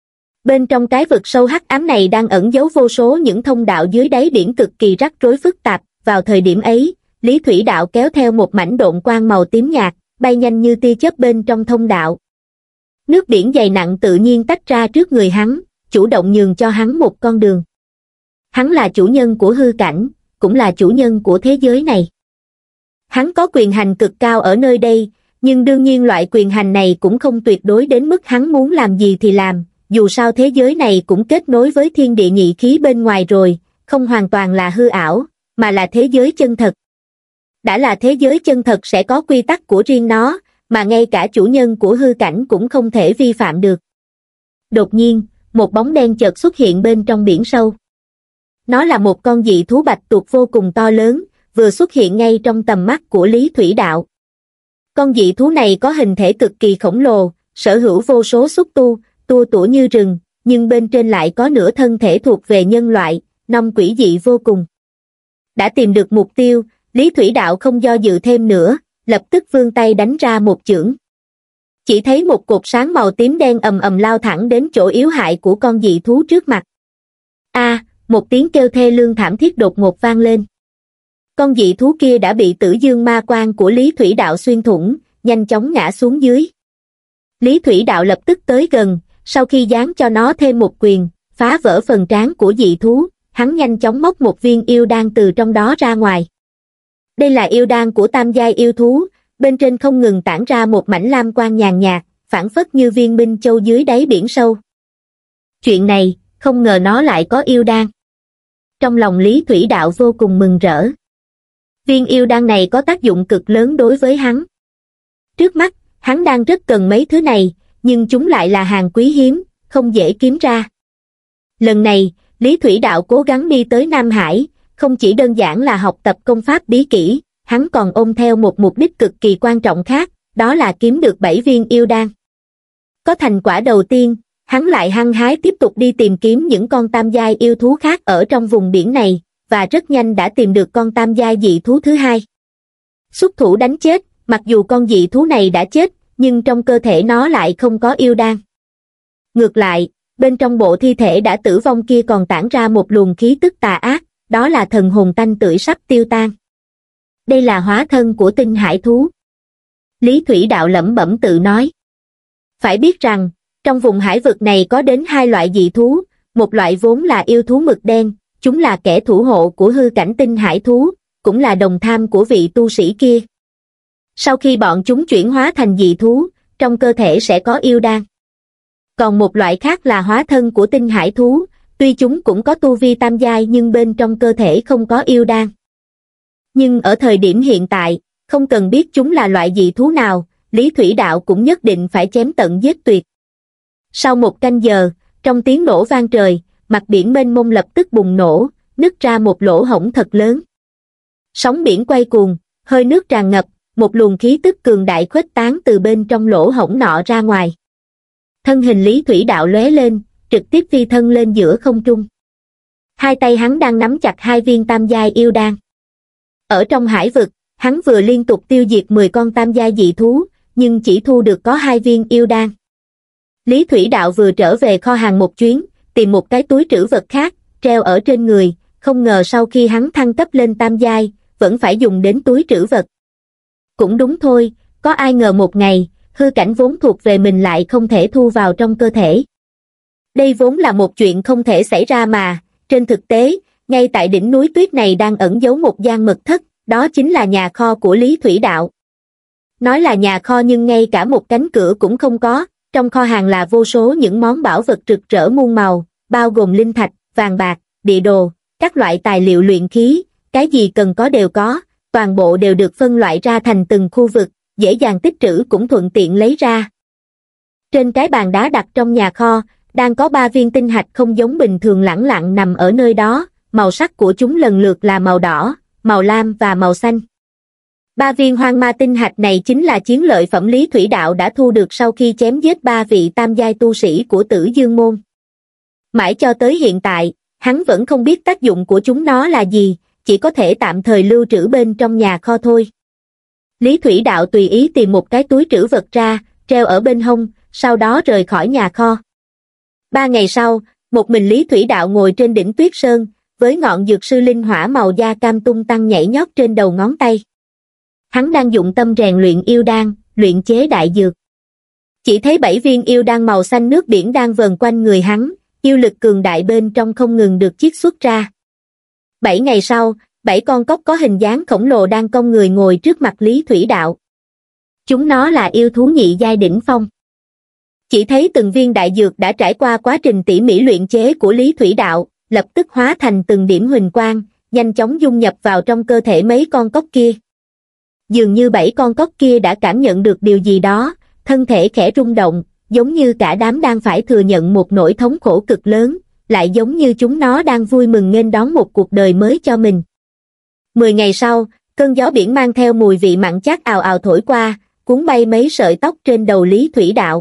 Bên trong cái vực sâu hắc ám này đang ẩn giấu vô số những thông đạo dưới đáy biển cực kỳ rắc rối phức tạp. Vào thời điểm ấy, Lý Thủy Đạo kéo theo một mảnh độn quang màu tím nhạt, bay nhanh như tia chớp bên trong thông đạo. Nước biển dày nặng tự nhiên tách ra trước người hắn, chủ động nhường cho hắn một con đường. Hắn là chủ nhân của hư cảnh, cũng là chủ nhân của thế giới này. Hắn có quyền hành cực cao ở nơi đây, nhưng đương nhiên loại quyền hành này cũng không tuyệt đối đến mức hắn muốn làm gì thì làm, dù sao thế giới này cũng kết nối với thiên địa nhị khí bên ngoài rồi, không hoàn toàn là hư ảo, mà là thế giới chân thật. Đã là thế giới chân thật sẽ có quy tắc của riêng nó, mà ngay cả chủ nhân của hư cảnh cũng không thể vi phạm được. Đột nhiên, một bóng đen chợt xuất hiện bên trong biển sâu. Nó là một con dị thú bạch tuộc vô cùng to lớn, vừa xuất hiện ngay trong tầm mắt của Lý Thủy Đạo. Con dị thú này có hình thể cực kỳ khổng lồ, sở hữu vô số xúc tu, tua tủa như rừng, nhưng bên trên lại có nửa thân thể thuộc về nhân loại, nông quỷ dị vô cùng. Đã tìm được mục tiêu, Lý Thủy Đạo không do dự thêm nữa, lập tức vươn tay đánh ra một chưởng. Chỉ thấy một cột sáng màu tím đen ầm ầm lao thẳng đến chỗ yếu hại của con dị thú trước mặt. A, một tiếng kêu thê lương thảm thiết đột ngột vang lên. Con dị thú kia đã bị tử dương ma quang của Lý Thủy Đạo xuyên thủng, nhanh chóng ngã xuống dưới. Lý Thủy Đạo lập tức tới gần, sau khi giáng cho nó thêm một quyền, phá vỡ phần trán của dị thú, hắn nhanh chóng móc một viên yêu đan từ trong đó ra ngoài. Đây là yêu đan của tam giai yêu thú, bên trên không ngừng tản ra một mảnh lam quang nhàn nhạt, phảng phất như viên minh châu dưới đáy biển sâu. Chuyện này, không ngờ nó lại có yêu đan. Trong lòng Lý Thủy Đạo vô cùng mừng rỡ. Viên yêu đan này có tác dụng cực lớn đối với hắn. Trước mắt, hắn đang rất cần mấy thứ này, nhưng chúng lại là hàng quý hiếm, không dễ kiếm ra. Lần này, Lý Thủy Đạo cố gắng đi tới Nam Hải, không chỉ đơn giản là học tập công pháp bí kỹ, hắn còn ôm theo một mục đích cực kỳ quan trọng khác, đó là kiếm được bảy viên yêu đan. Có thành quả đầu tiên, hắn lại hăng hái tiếp tục đi tìm kiếm những con tam giai yêu thú khác ở trong vùng biển này, và rất nhanh đã tìm được con tam giai dị thú thứ hai. Xuất thủ đánh chết, mặc dù con dị thú này đã chết, nhưng trong cơ thể nó lại không có yêu đan. Ngược lại, bên trong bộ thi thể đã tử vong kia còn tản ra một luồng khí tức tà ác, đó là thần hồn tanh tưởi sắp tiêu tan. Đây là hóa thân của tinh hải thú. Lý Thủy Đạo lẩm bẩm tự nói. Phải biết rằng, trong vùng hải vực này có đến hai loại dị thú, một loại vốn là yêu thú mực đen, chúng là kẻ thủ hộ của hư cảnh tinh hải thú, cũng là đồng tham của vị tu sĩ kia. Sau khi bọn chúng chuyển hóa thành dị thú, trong cơ thể sẽ có yêu đan. Còn một loại khác là hóa thân của tinh hải thú, tuy chúng cũng có tu vi tam giai nhưng bên trong cơ thể không có yêu đan. Nhưng ở thời điểm hiện tại, không cần biết chúng là loại dị thú nào, Lý Thủy Đạo cũng nhất định phải chém tận giết tuyệt. Sau một canh giờ, trong tiếng nổ vang trời, mặt biển mênh mông lập tức bùng nổ, nứt ra một lỗ hổng thật lớn. Sóng biển quay cuồng, hơi nước tràn ngập, một luồng khí tức cường đại khuếch tán từ bên trong lỗ hổng nọ ra ngoài. Thân hình Lý Thủy Đạo lóe lên, trực tiếp phi thân lên giữa không trung. Hai tay hắn đang nắm chặt hai viên tam giai yêu đan. Ở trong hải vực, hắn vừa liên tục tiêu diệt mười con tam giai dị thú, nhưng chỉ thu được có hai viên yêu đan. Lý Thủy Đạo vừa trở về kho hàng một chuyến, tìm một cái túi trữ vật khác, treo ở trên người, không ngờ sau khi hắn thăng cấp lên tam giai, vẫn phải dùng đến túi trữ vật. Cũng đúng thôi, có ai ngờ một ngày, hư cảnh vốn thuộc về mình lại không thể thu vào trong cơ thể. Đây vốn là một chuyện không thể xảy ra mà, trên thực tế, ngay tại đỉnh núi tuyết này đang ẩn giấu một gian mật thất, đó chính là nhà kho của Lý Thủy Đạo. Nói là nhà kho nhưng ngay cả một cánh cửa cũng không có, trong kho hàng là vô số những món bảo vật rực rỡ muôn màu, bao gồm linh thạch, vàng bạc, địa đồ, các loại tài liệu luyện khí, cái gì cần có đều có, toàn bộ đều được phân loại ra thành từng khu vực, dễ dàng tích trữ cũng thuận tiện lấy ra. Trên cái bàn đá đặt trong nhà kho, đang có ba viên tinh hạch không giống bình thường lẳng lặng nằm ở nơi đó, màu sắc của chúng lần lượt là màu đỏ, màu lam và màu xanh. Ba viên hoang ma tinh hạch này chính là chiến lợi phẩm Lý Thủy Đạo đã thu được sau khi chém giết ba vị tam giai tu sĩ của Tử Dương Môn. Mãi cho tới hiện tại, hắn vẫn không biết tác dụng của chúng nó là gì, chỉ có thể tạm thời lưu trữ bên trong nhà kho thôi. Lý Thủy Đạo tùy ý tìm một cái túi trữ vật ra, treo ở bên hông, sau đó rời khỏi nhà kho. Ba ngày sau, một mình Lý Thủy Đạo ngồi trên đỉnh Tuyết Sơn, với ngọn dược sư linh hỏa màu da cam tung tăng nhảy nhót trên đầu ngón tay. Hắn đang dụng tâm rèn luyện yêu đan, luyện chế đại dược. Chỉ thấy bảy viên yêu đan màu xanh nước biển đang vờn quanh người hắn, yêu lực cường đại bên trong không ngừng được chiết xuất ra. Bảy ngày sau, bảy con cóc có hình dáng khổng lồ đang cong người ngồi trước mặt Lý Thủy Đạo. Chúng nó là yêu thú nhị giai đỉnh phong. Chỉ thấy từng viên đại dược đã trải qua quá trình tỉ mỉ luyện chế của Lý Thủy Đạo, lập tức hóa thành từng điểm huỳnh quang, nhanh chóng dung nhập vào trong cơ thể mấy con cóc kia. Dường như bảy con cóc kia đã cảm nhận được điều gì đó, thân thể khẽ rung động, giống như cả đám đang phải thừa nhận một nỗi thống khổ cực lớn, lại giống như chúng nó đang vui mừng nghênh đón một cuộc đời mới cho mình. Mười ngày sau, cơn gió biển mang theo mùi vị mặn chát ào ào thổi qua, cuốn bay mấy sợi tóc trên đầu Lý Thủy Đạo.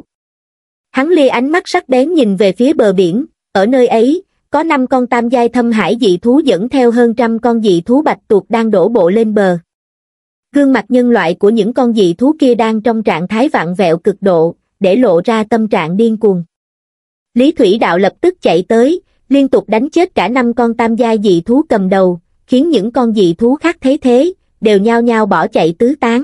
Hắn lia ánh mắt sắc bén nhìn về phía bờ biển, ở nơi ấy, có năm con tam giai thâm hải dị thú dẫn theo hơn trăm con dị thú bạch tuộc đang đổ bộ lên bờ. Gương mặt nhân loại của những con dị thú kia đang trong trạng thái vặn vẹo cực độ, để lộ ra tâm trạng điên cuồng. Lý Thủy Đạo lập tức chạy tới, liên tục đánh chết cả năm con tam giai dị thú cầm đầu, khiến những con dị thú khác thấy thế, đều nhao nhao bỏ chạy tứ tán.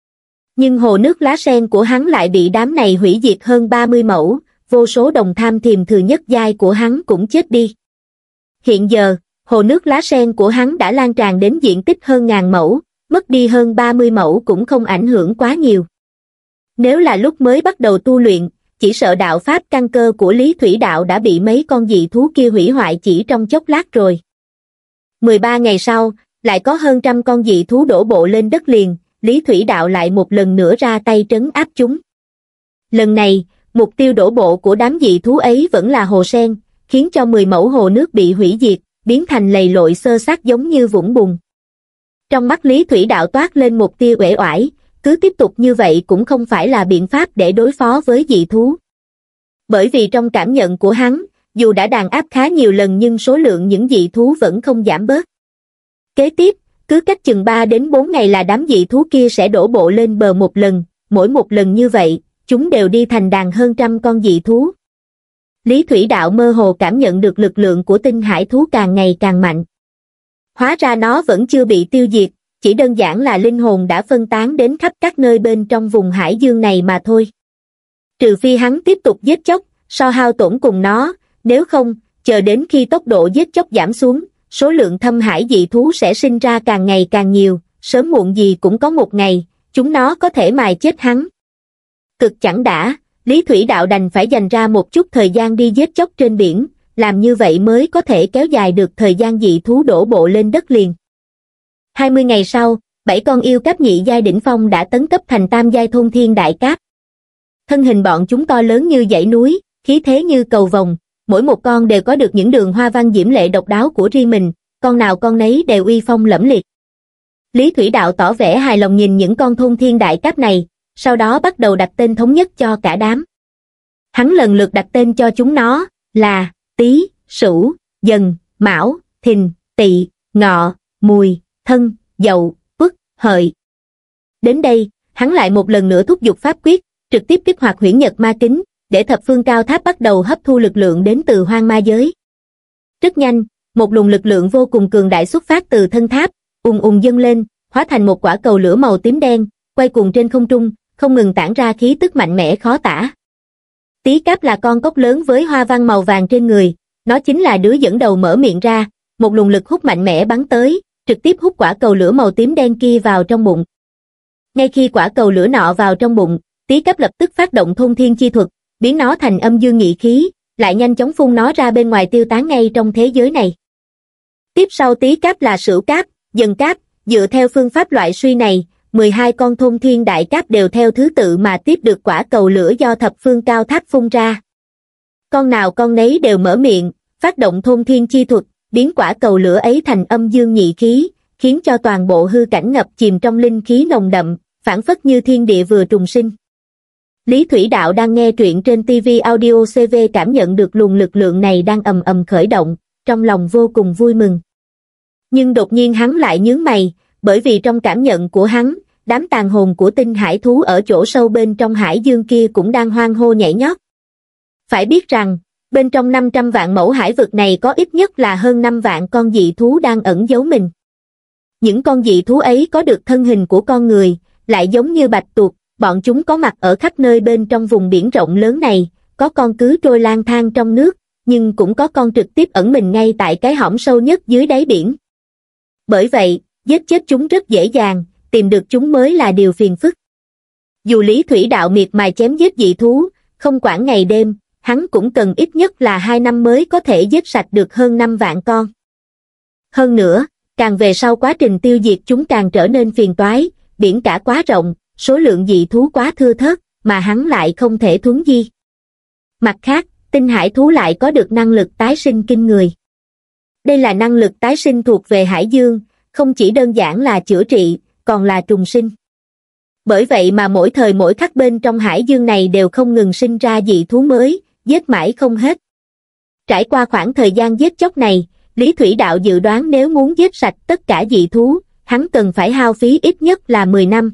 Nhưng hồ nước lá sen của hắn lại bị đám này hủy diệt hơn ba mươi mẫu, vô số đồng tham thiềm thừa nhất giai của hắn cũng chết đi. Hiện giờ, hồ nước lá sen của hắn đã lan tràn đến diện tích hơn ngàn mẫu, mất đi hơn ba mươi mẫu cũng không ảnh hưởng quá nhiều. Nếu là lúc mới bắt đầu tu luyện, chỉ sợ đạo pháp căn cơ của Lý Thủy Đạo đã bị mấy con dị thú kia hủy hoại chỉ trong chốc lát rồi. mười ba ngày sau, lại có hơn trăm con dị thú đổ bộ lên đất liền, Lý Thủy Đạo lại một lần nữa ra tay trấn áp chúng. Lần này, mục tiêu đổ bộ của đám dị thú ấy vẫn là hồ sen, khiến cho mười mẫu hồ nước bị hủy diệt, biến thành lầy lội xơ xác giống như vũng bùn. Trong mắt Lý Thủy Đạo toát lên một tia uể oải, cứ tiếp tục như vậy cũng không phải là biện pháp để đối phó với dị thú. Bởi vì trong cảm nhận của hắn, dù đã đàn áp khá nhiều lần nhưng số lượng những dị thú vẫn không giảm bớt. Kế tiếp, cứ cách chừng ba đến bốn ngày là đám dị thú kia sẽ đổ bộ lên bờ một lần, mỗi một lần như vậy, chúng đều đi thành đàn hơn trăm con dị thú. Lý Thủy Đạo mơ hồ cảm nhận được lực lượng của tinh hải thú càng ngày càng mạnh. Hóa ra nó vẫn chưa bị tiêu diệt, chỉ đơn giản là linh hồn đã phân tán đến khắp các nơi bên trong vùng hải dương này mà thôi. Trừ phi hắn tiếp tục giết chóc, so hao tổn cùng nó, nếu không, chờ đến khi tốc độ giết chóc giảm xuống, số lượng thâm hải dị thú sẽ sinh ra càng ngày càng nhiều, sớm muộn gì cũng có một ngày, chúng nó có thể mài chết hắn. Cực chẳng đã, Lý Thủy Đạo đành phải dành ra một chút thời gian đi giết chóc trên biển, làm như vậy mới có thể kéo dài được thời gian dị thú đổ bộ lên đất liền. hai mươi ngày sau, bảy con yêu cáp nhị giai đỉnh phong đã tấn cấp thành tam giai thôn thiên đại cáp. Thân hình bọn chúng to lớn như dãy núi, khí thế như cầu vồng, mỗi một con đều có được những đường hoa văn diễm lệ độc đáo của riêng mình, con nào con nấy đều uy phong lẫm liệt. Lý Thủy Đạo tỏ vẻ hài lòng nhìn những con thôn thiên đại cáp này, sau đó bắt đầu đặt tên thống nhất cho cả đám. Hắn lần lượt đặt tên cho chúng nó là Tý, Sửu, Dần, Mão, Thìn, Tỵ, Ngọ, Mùi, Thân, Dậu, Tuất, Hợi. Đến đây, hắn lại một lần nữa thúc giục pháp quyết, trực tiếp kích hoạt huyễn nhật ma kính, để thập phương cao tháp bắt đầu hấp thu lực lượng đến từ hoang ma giới. Rất nhanh, một luồng lực lượng vô cùng cường đại xuất phát từ thân tháp, ùng ùng dâng lên, hóa thành một quả cầu lửa màu tím đen, quay cuồng trên không trung, không ngừng tản ra khí tức mạnh mẽ khó tả. Tý cáp là con cóc lớn với hoa văn màu vàng trên người, nó chính là đứa dẫn đầu mở miệng ra, một luồng lực hút mạnh mẽ bắn tới, trực tiếp hút quả cầu lửa màu tím đen kia vào trong bụng. Ngay khi quả cầu lửa nọ vào trong bụng, Tý cáp lập tức phát động thôn thiên chi thuật, biến nó thành âm dương nghị khí, lại nhanh chóng phun nó ra bên ngoài tiêu tán ngay trong thế giới này. Tiếp sau Tý cáp là Sửu cáp, Dần cáp, dựa theo phương pháp loại suy này, mười hai con thôn thiên đại cáp đều theo thứ tự mà tiếp được quả cầu lửa do thập phương cao tháp phun ra. Con nào con nấy đều mở miệng, phát động thôn thiên chi thuật, biến quả cầu lửa ấy thành âm dương nhị khí, khiến cho toàn bộ hư cảnh ngập chìm trong linh khí nồng đậm, phảng phất như thiên địa vừa trùng sinh. Lý Thủy Đạo đang nghe truyện trên ti vi Audio xê vê cảm nhận được luồng lực lượng này đang ầm ầm khởi động, trong lòng vô cùng vui mừng. Nhưng đột nhiên hắn lại nhướng mày, bởi vì trong cảm nhận của hắn, đám tàn hồn của tinh hải thú ở chỗ sâu bên trong hải dương kia cũng đang hoan hô nhảy nhót. Phải biết rằng, bên trong năm trăm vạn mẫu hải vực này có ít nhất là hơn năm vạn con dị thú đang ẩn giấu mình. Những con dị thú ấy có được thân hình của con người, lại giống như bạch tuộc, bọn chúng có mặt ở khắp nơi bên trong vùng biển rộng lớn này, có con cứ trôi lang thang trong nước, nhưng cũng có con trực tiếp ẩn mình ngay tại cái hõm sâu nhất dưới đáy biển. Bởi vậy, giết chết chúng rất dễ dàng, tìm được chúng mới là điều phiền phức. Dù Lý Thủy Đạo miệt mài chém giết dị thú, không quản ngày đêm, hắn cũng cần ít nhất là hai năm mới có thể giết sạch được hơn năm vạn con. Hơn nữa, càng về sau quá trình tiêu diệt chúng càng trở nên phiền toái, biển cả quá rộng, số lượng dị thú quá thưa thớt, mà hắn lại không thể thuấn di. Mặt khác, tinh hải thú lại có được năng lực tái sinh kinh người. Đây là năng lực tái sinh thuộc về hải dương, không chỉ đơn giản là chữa trị, còn là trùng sinh. Bởi vậy mà mỗi thời mỗi khắc bên trong hải dương này đều không ngừng sinh ra dị thú mới, giết mãi không hết. Trải qua khoảng thời gian giết chóc này, Lý Thủy Đạo dự đoán nếu muốn giết sạch tất cả dị thú, hắn cần phải hao phí ít nhất là mười năm.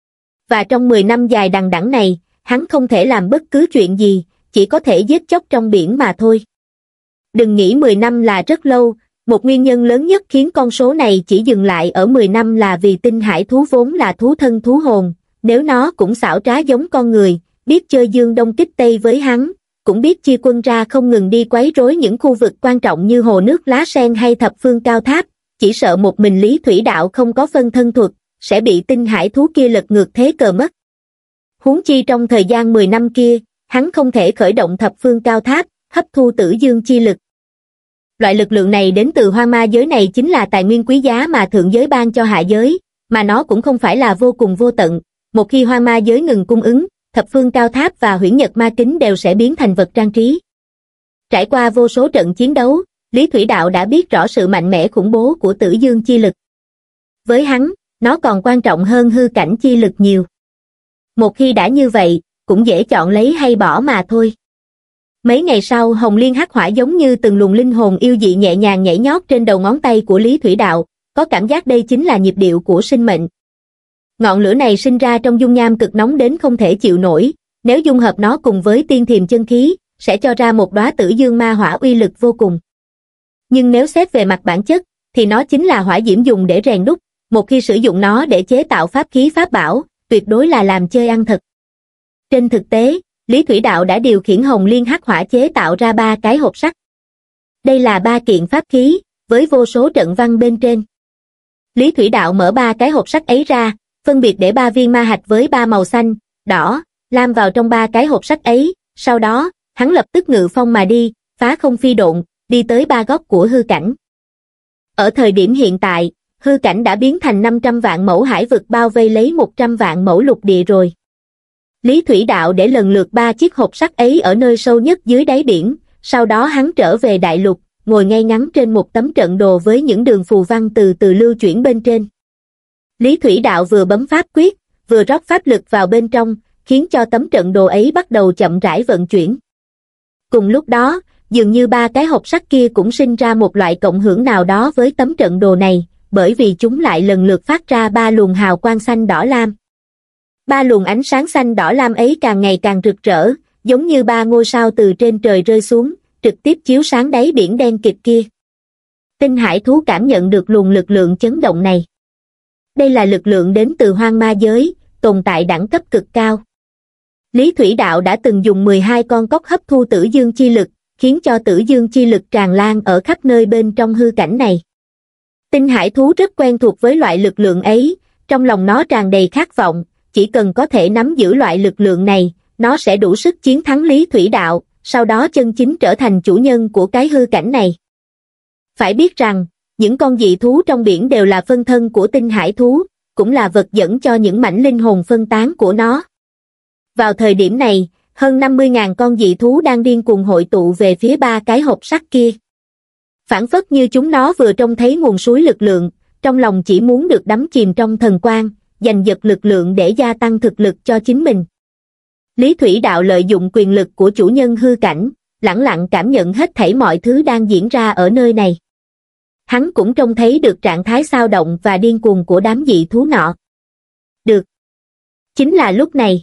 Và trong mười năm dài đằng đẵng này, hắn không thể làm bất cứ chuyện gì, chỉ có thể giết chóc trong biển mà thôi. Đừng nghĩ mười năm là rất lâu, một nguyên nhân lớn nhất khiến con số này chỉ dừng lại ở mười năm là vì tinh hải thú vốn là thú thân thú hồn, nếu nó cũng xảo trá giống con người, biết chơi dương đông kích tây với hắn, cũng biết chia quân ra không ngừng đi quấy rối những khu vực quan trọng như hồ nước lá sen hay thập phương cao tháp, chỉ sợ một mình Lý Thủy Đạo không có phân thân thuật, sẽ bị tinh hải thú kia lật ngược thế cờ mất. Huống chi trong thời gian mười năm kia, hắn không thể khởi động thập phương cao tháp, hấp thu tử dương chi lực. Loại lực lượng này đến từ hoang ma giới này chính là tài nguyên quý giá mà thượng giới ban cho hạ giới, mà nó cũng không phải là vô cùng vô tận. Một khi hoang ma giới ngừng cung ứng, thập phương cao tháp và huyễn nhật ma kính đều sẽ biến thành vật trang trí. Trải qua vô số trận chiến đấu, Lý Thủy Đạo đã biết rõ sự mạnh mẽ khủng bố của tử dương chi lực. Với hắn, nó còn quan trọng hơn hư cảnh chi lực nhiều. Một khi đã như vậy, cũng dễ chọn lấy hay bỏ mà thôi. Mấy ngày sau hồng liên hắc hỏa giống như từng luồng linh hồn yêu dị nhẹ nhàng nhảy nhót trên đầu ngón tay của Lý Thủy Đạo, có cảm giác đây chính là nhịp điệu của sinh mệnh. Ngọn lửa này sinh ra trong dung nham cực nóng đến không thể chịu nổi, nếu dung hợp nó cùng với tiên thiềm chân khí, sẽ cho ra một đóa tử dương ma hỏa uy lực vô cùng. Nhưng nếu xét về mặt bản chất, thì nó chính là hỏa diễm dùng để rèn đúc, một khi sử dụng nó để chế tạo pháp khí pháp bảo, tuyệt đối là làm chơi ăn thật. Trên thực tế, Lý Thủy Đạo đã điều khiển hồng liên hắc hỏa chế tạo ra ba cái hộp sắt. Đây là ba kiện pháp khí, với vô số trận văn bên trên. Lý Thủy Đạo mở ba cái hộp sắt ấy ra, phân biệt để ba viên ma hạch với ba màu xanh, đỏ, lam vào trong ba cái hộp sắt ấy, sau đó, hắn lập tức ngự phong mà đi, phá không phi độn, đi tới ba góc của hư cảnh. Ở thời điểm hiện tại, hư cảnh đã biến thành năm trăm vạn mẫu hải vực bao vây lấy một trăm vạn mẫu lục địa rồi. Lý Thủy Đạo để lần lượt ba chiếc hộp sắt ấy ở nơi sâu nhất dưới đáy biển, sau đó hắn trở về đại lục, ngồi ngay ngắn trên một tấm trận đồ với những đường phù văn từ từ lưu chuyển bên trên. Lý Thủy Đạo vừa bấm pháp quyết, vừa rót pháp lực vào bên trong, khiến cho tấm trận đồ ấy bắt đầu chậm rãi vận chuyển. Cùng lúc đó, dường như ba cái hộp sắt kia cũng sinh ra một loại cộng hưởng nào đó với tấm trận đồ này, bởi vì chúng lại lần lượt phát ra ba luồng hào quang xanh đỏ lam. Ba luồng ánh sáng xanh đỏ lam ấy càng ngày càng rực rỡ, giống như ba ngôi sao từ trên trời rơi xuống, trực tiếp chiếu sáng đáy biển đen kịt kia. Tinh hải thú cảm nhận được luồng lực lượng chấn động này. Đây là lực lượng đến từ hoang ma giới, tồn tại đẳng cấp cực cao. Lý Thủy Đạo đã từng dùng mười hai con cóc hấp thu tử dương chi lực, khiến cho tử dương chi lực tràn lan ở khắp nơi bên trong hư cảnh này. Tinh hải thú rất quen thuộc với loại lực lượng ấy, trong lòng nó tràn đầy khát vọng, chỉ cần có thể nắm giữ loại lực lượng này, nó sẽ đủ sức chiến thắng Lý Thủy Đạo, sau đó chân chính trở thành chủ nhân của cái hư cảnh này. Phải biết rằng, những con dị thú trong biển đều là phân thân của tinh hải thú, cũng là vật dẫn cho những mảnh linh hồn phân tán của nó. Vào thời điểm này, hơn năm mươi nghìn con dị thú đang điên cuồng hội tụ về phía ba cái hộp sắt kia. Phản phất như chúng nó vừa trông thấy nguồn suối lực lượng, trong lòng chỉ muốn được đắm chìm trong thần quang, giành giật lực lượng để gia tăng thực lực cho chính mình. Lý Thủy Đạo lợi dụng quyền lực của chủ nhân hư cảnh, lẳng lặng cảm nhận hết thảy mọi thứ đang diễn ra ở nơi này. Hắn cũng trông thấy được trạng thái xao động và điên cuồng của đám dị thú nọ. Được. Chính là lúc này.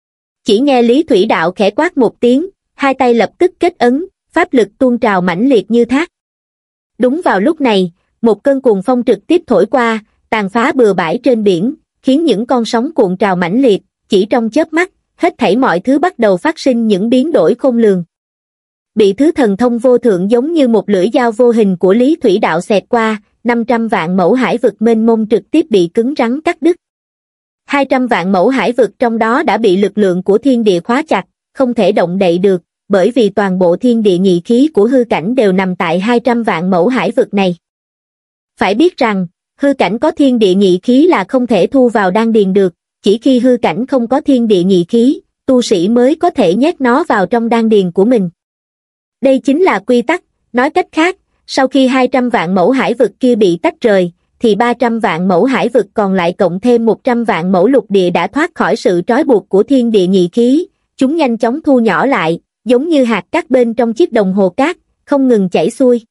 Chỉ nghe Lý Thủy Đạo khẽ quát một tiếng, hai tay lập tức kết ấn, pháp lực tuôn trào mãnh liệt như thác. Đúng vào lúc này, một cơn cuồng phong trực tiếp thổi qua, tàn phá bừa bãi trên biển, khiến những con sóng cuộn trào mãnh liệt, chỉ trong chớp mắt, hết thảy mọi thứ bắt đầu phát sinh những biến đổi khôn lường. Bị thứ thần thông vô thượng giống như một lưỡi dao vô hình của Lý Thủy Đạo xẹt qua, năm trăm vạn mẫu hải vực mênh mông trực tiếp bị cứng rắn cắt đứt. hai trăm vạn mẫu hải vực trong đó đã bị lực lượng của thiên địa khóa chặt, không thể động đậy được, bởi vì toàn bộ thiên địa nhị khí của hư cảnh đều nằm tại hai trăm vạn mẫu hải vực này. Phải biết rằng, hư cảnh có thiên địa nhị khí là không thể thu vào đan điền được, chỉ khi hư cảnh không có thiên địa nhị khí, tu sĩ mới có thể nhét nó vào trong đan điền của mình. Đây chính là quy tắc, nói cách khác, sau khi hai trăm vạn mẫu hải vực kia bị tách rời, thì ba trăm vạn mẫu hải vực còn lại cộng thêm một trăm vạn mẫu lục địa đã thoát khỏi sự trói buộc của thiên địa nhị khí, chúng nhanh chóng thu nhỏ lại, giống như hạt cát bên trong chiếc đồng hồ cát, không ngừng chảy xuôi.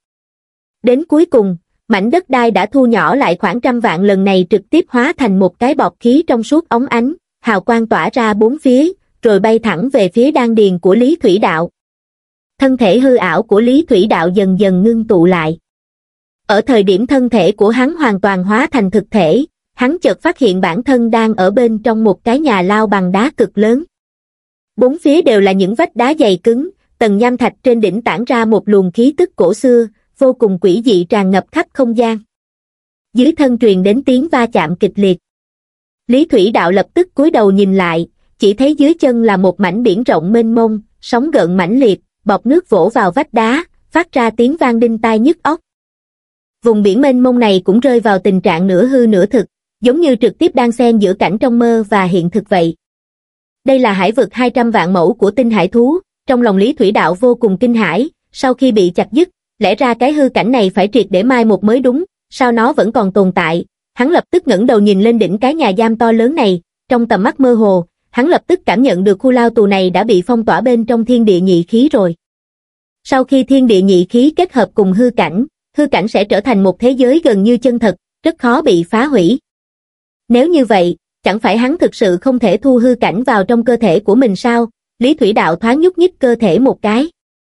Đến cuối cùng, mảnh đất đai đã thu nhỏ lại khoảng trăm vạn lần này trực tiếp hóa thành một cái bọt khí trong suốt óng ánh, hào quang tỏa ra bốn phía, rồi bay thẳng về phía đan điền của Lý Thủy Đạo. Thân thể hư ảo của Lý Thủy Đạo dần dần ngưng tụ lại. Ở thời điểm thân thể của hắn hoàn toàn hóa thành thực thể, hắn chợt phát hiện bản thân đang ở bên trong một cái nhà lao bằng đá cực lớn. Bốn phía đều là những vách đá dày cứng, tầng nham thạch trên đỉnh tản ra một luồng khí tức cổ xưa, vô cùng quỷ dị tràn ngập khắp không gian. Dưới thân truyền đến tiếng va chạm kịch liệt. Lý Thủy Đạo lập tức cúi đầu nhìn lại, chỉ thấy dưới chân là một mảnh biển rộng mênh mông, sóng gợn mãnh liệt, bọt nước vỗ vào vách đá, phát ra tiếng vang đinh tai nhức óc. Vùng biển mênh mông này cũng rơi vào tình trạng nửa hư nửa thực, giống như trực tiếp đang xen giữa cảnh trong mơ và hiện thực vậy. Đây là hải vực hai trăm vạn mẫu của tinh hải thú, trong lòng Lý Thủy Đạo vô cùng kinh hãi, sau khi bị chặt đứt, lẽ ra cái hư cảnh này phải triệt để mai một mới đúng, sao nó vẫn còn tồn tại. Hắn lập tức ngẩng đầu nhìn lên đỉnh cái nhà giam to lớn này, trong tầm mắt mơ hồ, hắn lập tức cảm nhận được khu lao tù này đã bị phong tỏa bên trong thiên địa nhị khí rồi. Sau khi thiên địa nhị khí kết hợp cùng hư cảnh, hư cảnh sẽ trở thành một thế giới gần như chân thật, rất khó bị phá hủy. Nếu như vậy, chẳng phải hắn thực sự không thể thu hư cảnh vào trong cơ thể của mình sao? Lý Thủy Đạo thoáng nhúc nhích cơ thể một cái.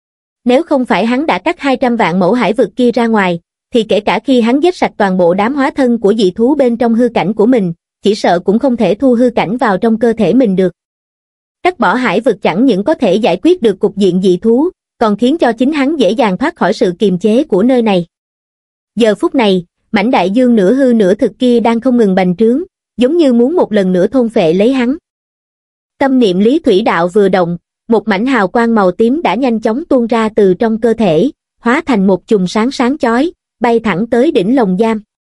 Nếu không phải hắn đã cắt hai trăm vạn mẫu hải vực kia ra ngoài, thì kể cả khi hắn giết sạch toàn bộ đám hóa thân của dị thú bên trong hư cảnh của mình, chỉ sợ cũng không thể thu hư cảnh vào trong cơ thể mình được. Cắt bỏ hải vực chẳng những có thể giải quyết được cục diện dị thú, còn khiến cho chính hắn dễ dàng thoát khỏi sự kiềm chế của nơi này. Giờ phút này, mảnh đại dương nửa hư nửa thực kia đang không ngừng bành trướng, giống như muốn một lần nữa thôn phệ lấy hắn. Tâm niệm Lý Thủy Đạo vừa động, một mảnh hào quang màu tím đã nhanh chóng tuôn ra từ trong cơ thể, hóa thành một chùm sáng sáng chói, bay thẳng tới đỉnh lồng giam.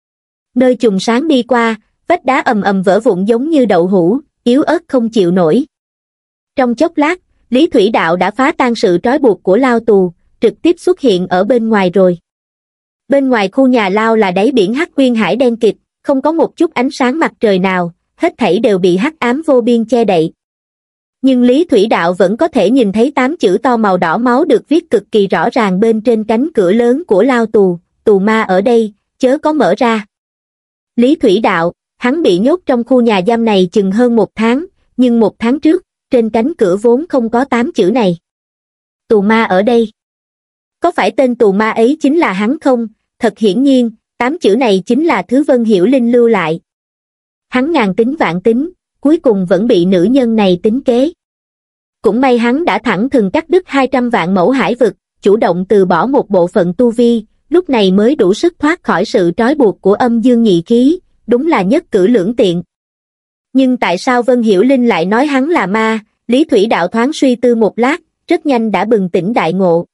Nơi chùm sáng đi qua, vách đá ầm ầm vỡ vụn giống như đậu hũ, yếu ớt không chịu nổi. Trong chốc lát, Lý Thủy Đạo đã phá tan sự trói buộc của lao tù, trực tiếp xuất hiện ở bên ngoài rồi. Bên ngoài khu nhà lao là đáy biển hắc nguyên hải đen kịt, không có một chút ánh sáng mặt trời nào, hết thảy đều bị hắc ám vô biên che đậy. Nhưng Lý Thủy Đạo vẫn có thể nhìn thấy tám chữ to màu đỏ máu được viết cực kỳ rõ ràng bên trên cánh cửa lớn của lao tù, tù ma ở đây, chớ có mở ra. Lý Thủy Đạo, hắn bị nhốt trong khu nhà giam này chừng hơn một tháng, nhưng một tháng trước, trên cánh cửa vốn không có tám chữ này. Tù ma ở đây. Có phải tên tù ma ấy chính là hắn không? Thật hiển nhiên, tám chữ này chính là thứ Vân Hiểu Linh lưu lại. Hắn ngàn tính vạn tính, cuối cùng vẫn bị nữ nhân này tính kế. Cũng may hắn đã thẳng thừng cắt đứt hai trăm vạn mẫu hải vực, chủ động từ bỏ một bộ phận tu vi, lúc này mới đủ sức thoát khỏi sự trói buộc của âm dương nhị khí, đúng là nhất cử lưỡng tiện. Nhưng tại sao Vân Hiểu Linh lại nói hắn là ma? Lý Thủy Đạo thoáng suy tư một lát, rất nhanh đã bừng tỉnh đại ngộ.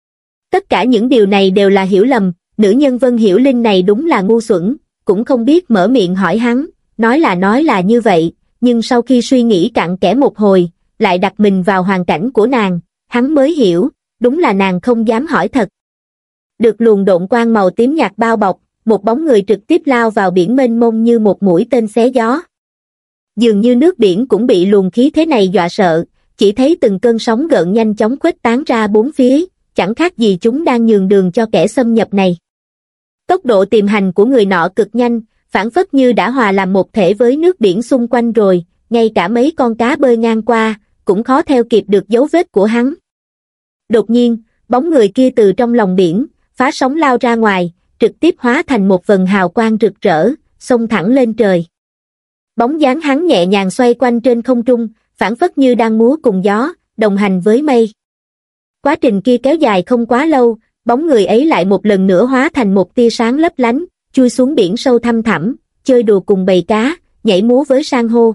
Tất cả những điều này đều là hiểu lầm, nữ nhân Vân Hiểu Linh này đúng là ngu xuẩn, cũng không biết mở miệng hỏi hắn, nói là nói là như vậy, nhưng sau khi suy nghĩ cặn kẽ một hồi, lại đặt mình vào hoàn cảnh của nàng, hắn mới hiểu, đúng là nàng không dám hỏi thật. Được luồng độn quang màu tím nhạt bao bọc, một bóng người trực tiếp lao vào biển mênh mông như một mũi tên xé gió. Dường như nước biển cũng bị luồng khí thế này dọa sợ, chỉ thấy từng cơn sóng gợn nhanh chóng khuếch tán ra bốn phía, chẳng khác gì chúng đang nhường đường cho kẻ xâm nhập này. Tốc độ tiềm hành của người nọ cực nhanh, phảng phất như đã hòa làm một thể với nước biển xung quanh rồi, ngay cả mấy con cá bơi ngang qua, cũng khó theo kịp được dấu vết của hắn. Đột nhiên, bóng người kia từ trong lòng biển, phá sóng lao ra ngoài, trực tiếp hóa thành một vầng hào quang rực rỡ, xông thẳng lên trời. Bóng dáng hắn nhẹ nhàng xoay quanh trên không trung, phảng phất như đang múa cùng gió, đồng hành với mây. Quá trình kia kéo dài không quá lâu, bóng người ấy lại một lần nữa hóa thành một tia sáng lấp lánh, chui xuống biển sâu thăm thẳm, chơi đùa cùng bầy cá, nhảy múa với san hô.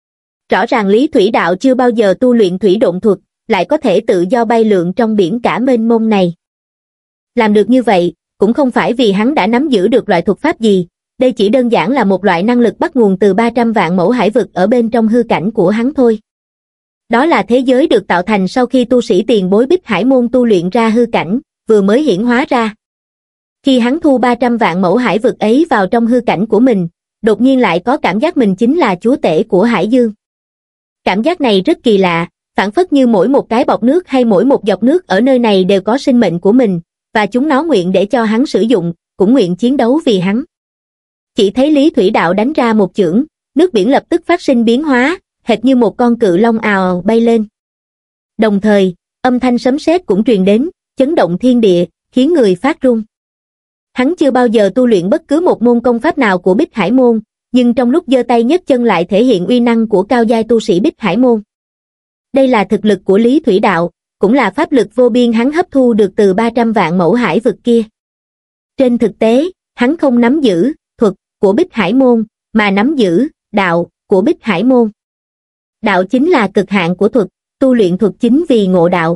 Rõ ràng Lý Thủy Đạo chưa bao giờ tu luyện thủy độn thuật, lại có thể tự do bay lượn trong biển cả mênh mông này. Làm được như vậy, cũng không phải vì hắn đã nắm giữ được loại thuật pháp gì, đây chỉ đơn giản là một loại năng lực bắt nguồn từ ba trăm vạn mẫu hải vực ở bên trong hư cảnh của hắn thôi. Đó là thế giới được tạo thành sau khi tu sĩ tiền bối Bích Hải môn tu luyện ra hư cảnh, vừa mới hiển hóa ra. Khi hắn thu ba trăm vạn mẫu hải vực ấy vào trong hư cảnh của mình, đột nhiên lại có cảm giác mình chính là chúa tể của hải dương. Cảm giác này rất kỳ lạ, phảng phất như mỗi một cái bọt nước hay mỗi một giọt nước ở nơi này đều có sinh mệnh của mình, và chúng nó nguyện để cho hắn sử dụng, cũng nguyện chiến đấu vì hắn. Chỉ thấy Lý Thủy Đạo đánh ra một chưởng, nước biển lập tức phát sinh biến hóa, hệt như một con cự long ào ào bay lên. Đồng thời, âm thanh sấm sét cũng truyền đến, chấn động thiên địa, khiến người phát run. Hắn chưa bao giờ tu luyện bất cứ một môn công pháp nào của Bích Hải môn, nhưng trong lúc giơ tay nhấc chân lại thể hiện uy năng của cao giai tu sĩ Bích Hải môn. Đây là thực lực của Lý Thủy Đạo, cũng là pháp lực vô biên hắn hấp thu được từ ba trăm vạn mẫu hải vực kia. Trên thực tế, hắn không nắm giữ thuật của Bích Hải môn, mà nắm giữ đạo của Bích Hải môn. Đạo chính là cực hạn của thuật, tu luyện thuật chính vì ngộ đạo.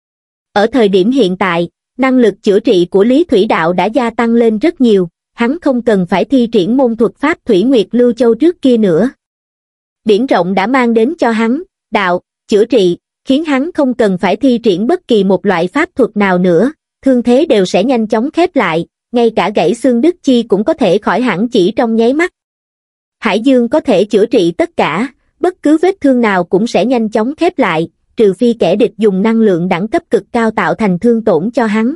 Ở thời điểm hiện tại, năng lực chữa trị của Lý Thủy Đạo đã gia tăng lên rất nhiều, hắn không cần phải thi triển môn thuật pháp Thủy Nguyệt Lưu Châu trước kia nữa. Biển rộng đã mang đến cho hắn đạo, chữa trị, khiến hắn không cần phải thi triển bất kỳ một loại pháp thuật nào nữa, thương thế đều sẽ nhanh chóng khép lại, ngay cả gãy xương đứt chi cũng có thể khỏi hẳn chỉ trong nháy mắt. Hải dương có thể chữa trị tất cả, bất cứ vết thương nào cũng sẽ nhanh chóng khép lại, trừ phi kẻ địch dùng năng lượng đẳng cấp cực cao tạo thành thương tổn cho hắn.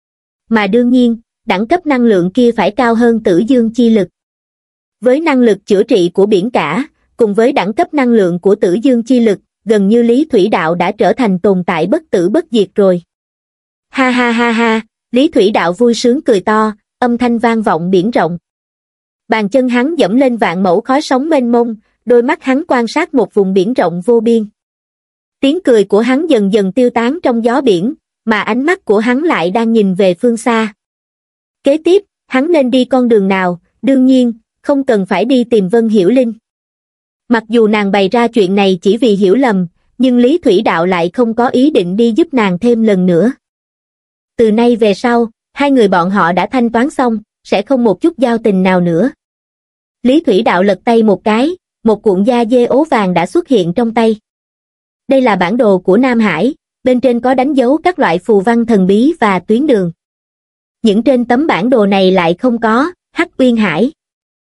Mà đương nhiên, đẳng cấp năng lượng kia phải cao hơn tử dương chi lực. Với năng lực chữa trị của biển cả, cùng với đẳng cấp năng lượng của tử dương chi lực, gần như Lý Thủy Đạo đã trở thành tồn tại bất tử bất diệt rồi. Ha ha ha ha, Lý Thủy Đạo vui sướng cười to, âm thanh vang vọng biển rộng. Bàn chân hắn dẫm lên vạn mẫu khói sóng mênh mông, đôi mắt hắn quan sát một vùng biển rộng vô biên. Tiếng cười của hắn dần dần tiêu tán trong gió biển, mà ánh mắt của hắn lại đang nhìn về phương xa. Kế tiếp, hắn nên đi con đường nào? Đương nhiên, không cần phải đi tìm Vân Hiểu Linh. Mặc dù nàng bày ra chuyện này chỉ vì hiểu lầm, nhưng Lý Thủy Đạo lại không có ý định đi giúp nàng thêm lần nữa. Từ nay về sau, hai người bọn họ đã thanh toán xong, sẽ không một chút giao tình nào nữa. Lý Thủy Đạo lật tay một cái, một cuộn da dê ố vàng đã xuất hiện trong tay. Đây là bản đồ của Nam Hải, bên trên có đánh dấu các loại phù văn thần bí và tuyến đường. Những trên tấm bản đồ này lại không có Hắc Uyên Hải.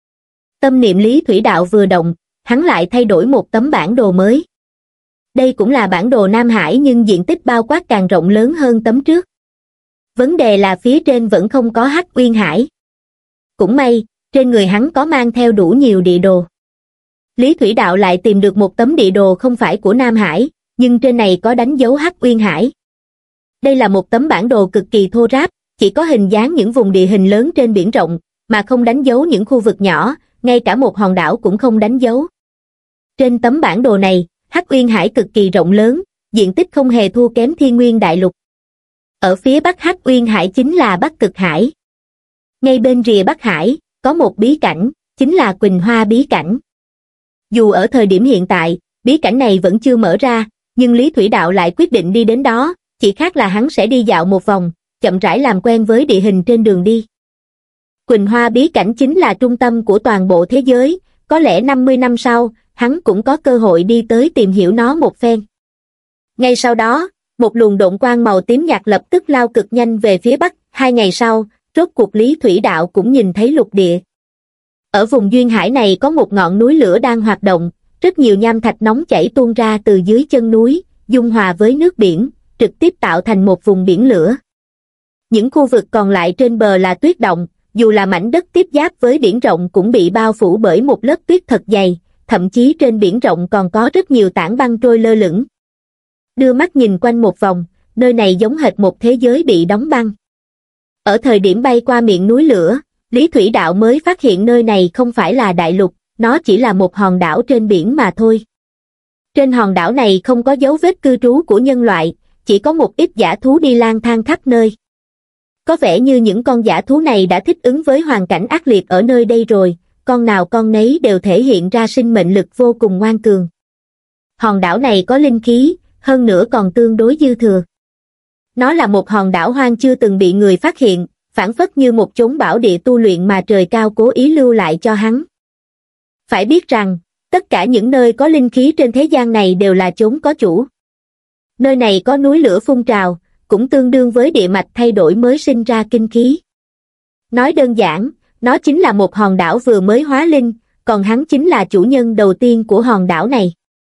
Tâm niệm Lý Thủy Đạo vừa động, hắn lại thay đổi một tấm bản đồ mới. Đây cũng là bản đồ Nam Hải nhưng diện tích bao quát càng rộng lớn hơn tấm trước. Vấn đề là phía trên vẫn không có Hắc Uyên Hải. Cũng may, trên người hắn có mang theo đủ nhiều địa đồ. Lý Thủy Đạo lại tìm được một tấm địa đồ không phải của Nam Hải, nhưng trên này có đánh dấu Hắc Uyên Hải. Đây là một tấm bản đồ cực kỳ thô ráp, chỉ có hình dáng những vùng địa hình lớn trên biển rộng, mà không đánh dấu những khu vực nhỏ, ngay cả một hòn đảo cũng không đánh dấu. Trên tấm bản đồ này, Hắc Uyên Hải cực kỳ rộng lớn, diện tích không hề thua kém Thiên Nguyên Đại Lục. Ở phía bắc Hắc Uyên Hải chính là Bắc Cực Hải. Ngay bên rìa Bắc Hải, có một bí cảnh, chính là Quỳnh Hoa bí cảnh. Dù ở thời điểm hiện tại, bí cảnh này vẫn chưa mở ra, nhưng Lý Thủy Đạo lại quyết định đi đến đó, chỉ khác là hắn sẽ đi dạo một vòng, chậm rãi làm quen với địa hình trên đường đi. Quỳnh Hoa bí cảnh chính là trung tâm của toàn bộ thế giới, có lẽ năm mươi năm sau, hắn cũng có cơ hội đi tới tìm hiểu nó một phen. Ngay sau đó, một luồng độn quang màu tím nhạt lập tức lao cực nhanh về phía bắc, Hai ngày sau, rốt cuộc Lý Thủy Đạo cũng nhìn thấy lục địa. Ở vùng duyên hải này có một ngọn núi lửa đang hoạt động, rất nhiều nham thạch nóng chảy tuôn ra từ dưới chân núi, dung hòa với nước biển, trực tiếp tạo thành một vùng biển lửa. Những khu vực còn lại trên bờ là tuyết động, dù là mảnh đất tiếp giáp với biển rộng cũng bị bao phủ bởi một lớp tuyết thật dày, thậm chí trên biển rộng còn có rất nhiều tảng băng trôi lơ lửng. Đưa mắt nhìn quanh một vòng, nơi này giống hệt một thế giới bị đóng băng. Ở thời điểm bay qua miệng núi lửa, Lý Thủy Đạo mới phát hiện nơi này không phải là đại lục, nó chỉ là một hòn đảo trên biển mà thôi. Trên hòn đảo này không có dấu vết cư trú của nhân loại, chỉ có một ít dã thú đi lang thang khắp nơi. Có vẻ như những con dã thú này đã thích ứng với hoàn cảnh ác liệt ở nơi đây rồi, con nào con nấy đều thể hiện ra sinh mệnh lực vô cùng ngoan cường. Hòn đảo này có linh khí, hơn nữa còn tương đối dư thừa. Nó là một hòn đảo hoang chưa từng bị người phát hiện, phảng phất như một chốn bảo địa tu luyện mà trời cao cố ý lưu lại cho hắn. Phải biết rằng, tất cả những nơi có linh khí trên thế gian này đều là chốn có chủ. Nơi này có núi lửa phun trào, cũng tương đương với địa mạch thay đổi mới sinh ra kinh khí. Nói đơn giản, nó chính là một hòn đảo vừa mới hóa linh, còn hắn chính là chủ nhân đầu tiên của hòn đảo này.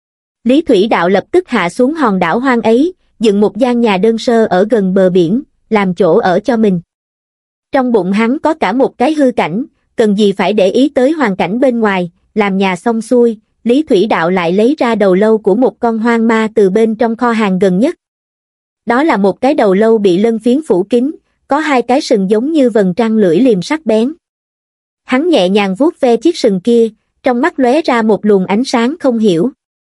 Lý Thủy Đạo lập tức hạ xuống hòn đảo hoang ấy, dựng một gian nhà đơn sơ ở gần bờ biển, làm chỗ ở cho mình. Trong bụng hắn có cả một cái hư cảnh, cần gì phải để ý tới hoàn cảnh bên ngoài, làm nhà xong xuôi, Lý Thủy Đạo lại lấy ra đầu lâu của một con hoang ma từ bên trong kho hàng gần nhất. Đó là một cái đầu lâu bị lân phiến phủ kín, có hai cái sừng giống như vầng trăng lưỡi liềm sắc bén. Hắn nhẹ nhàng vuốt ve chiếc sừng kia, trong mắt lóe ra một luồng ánh sáng không hiểu.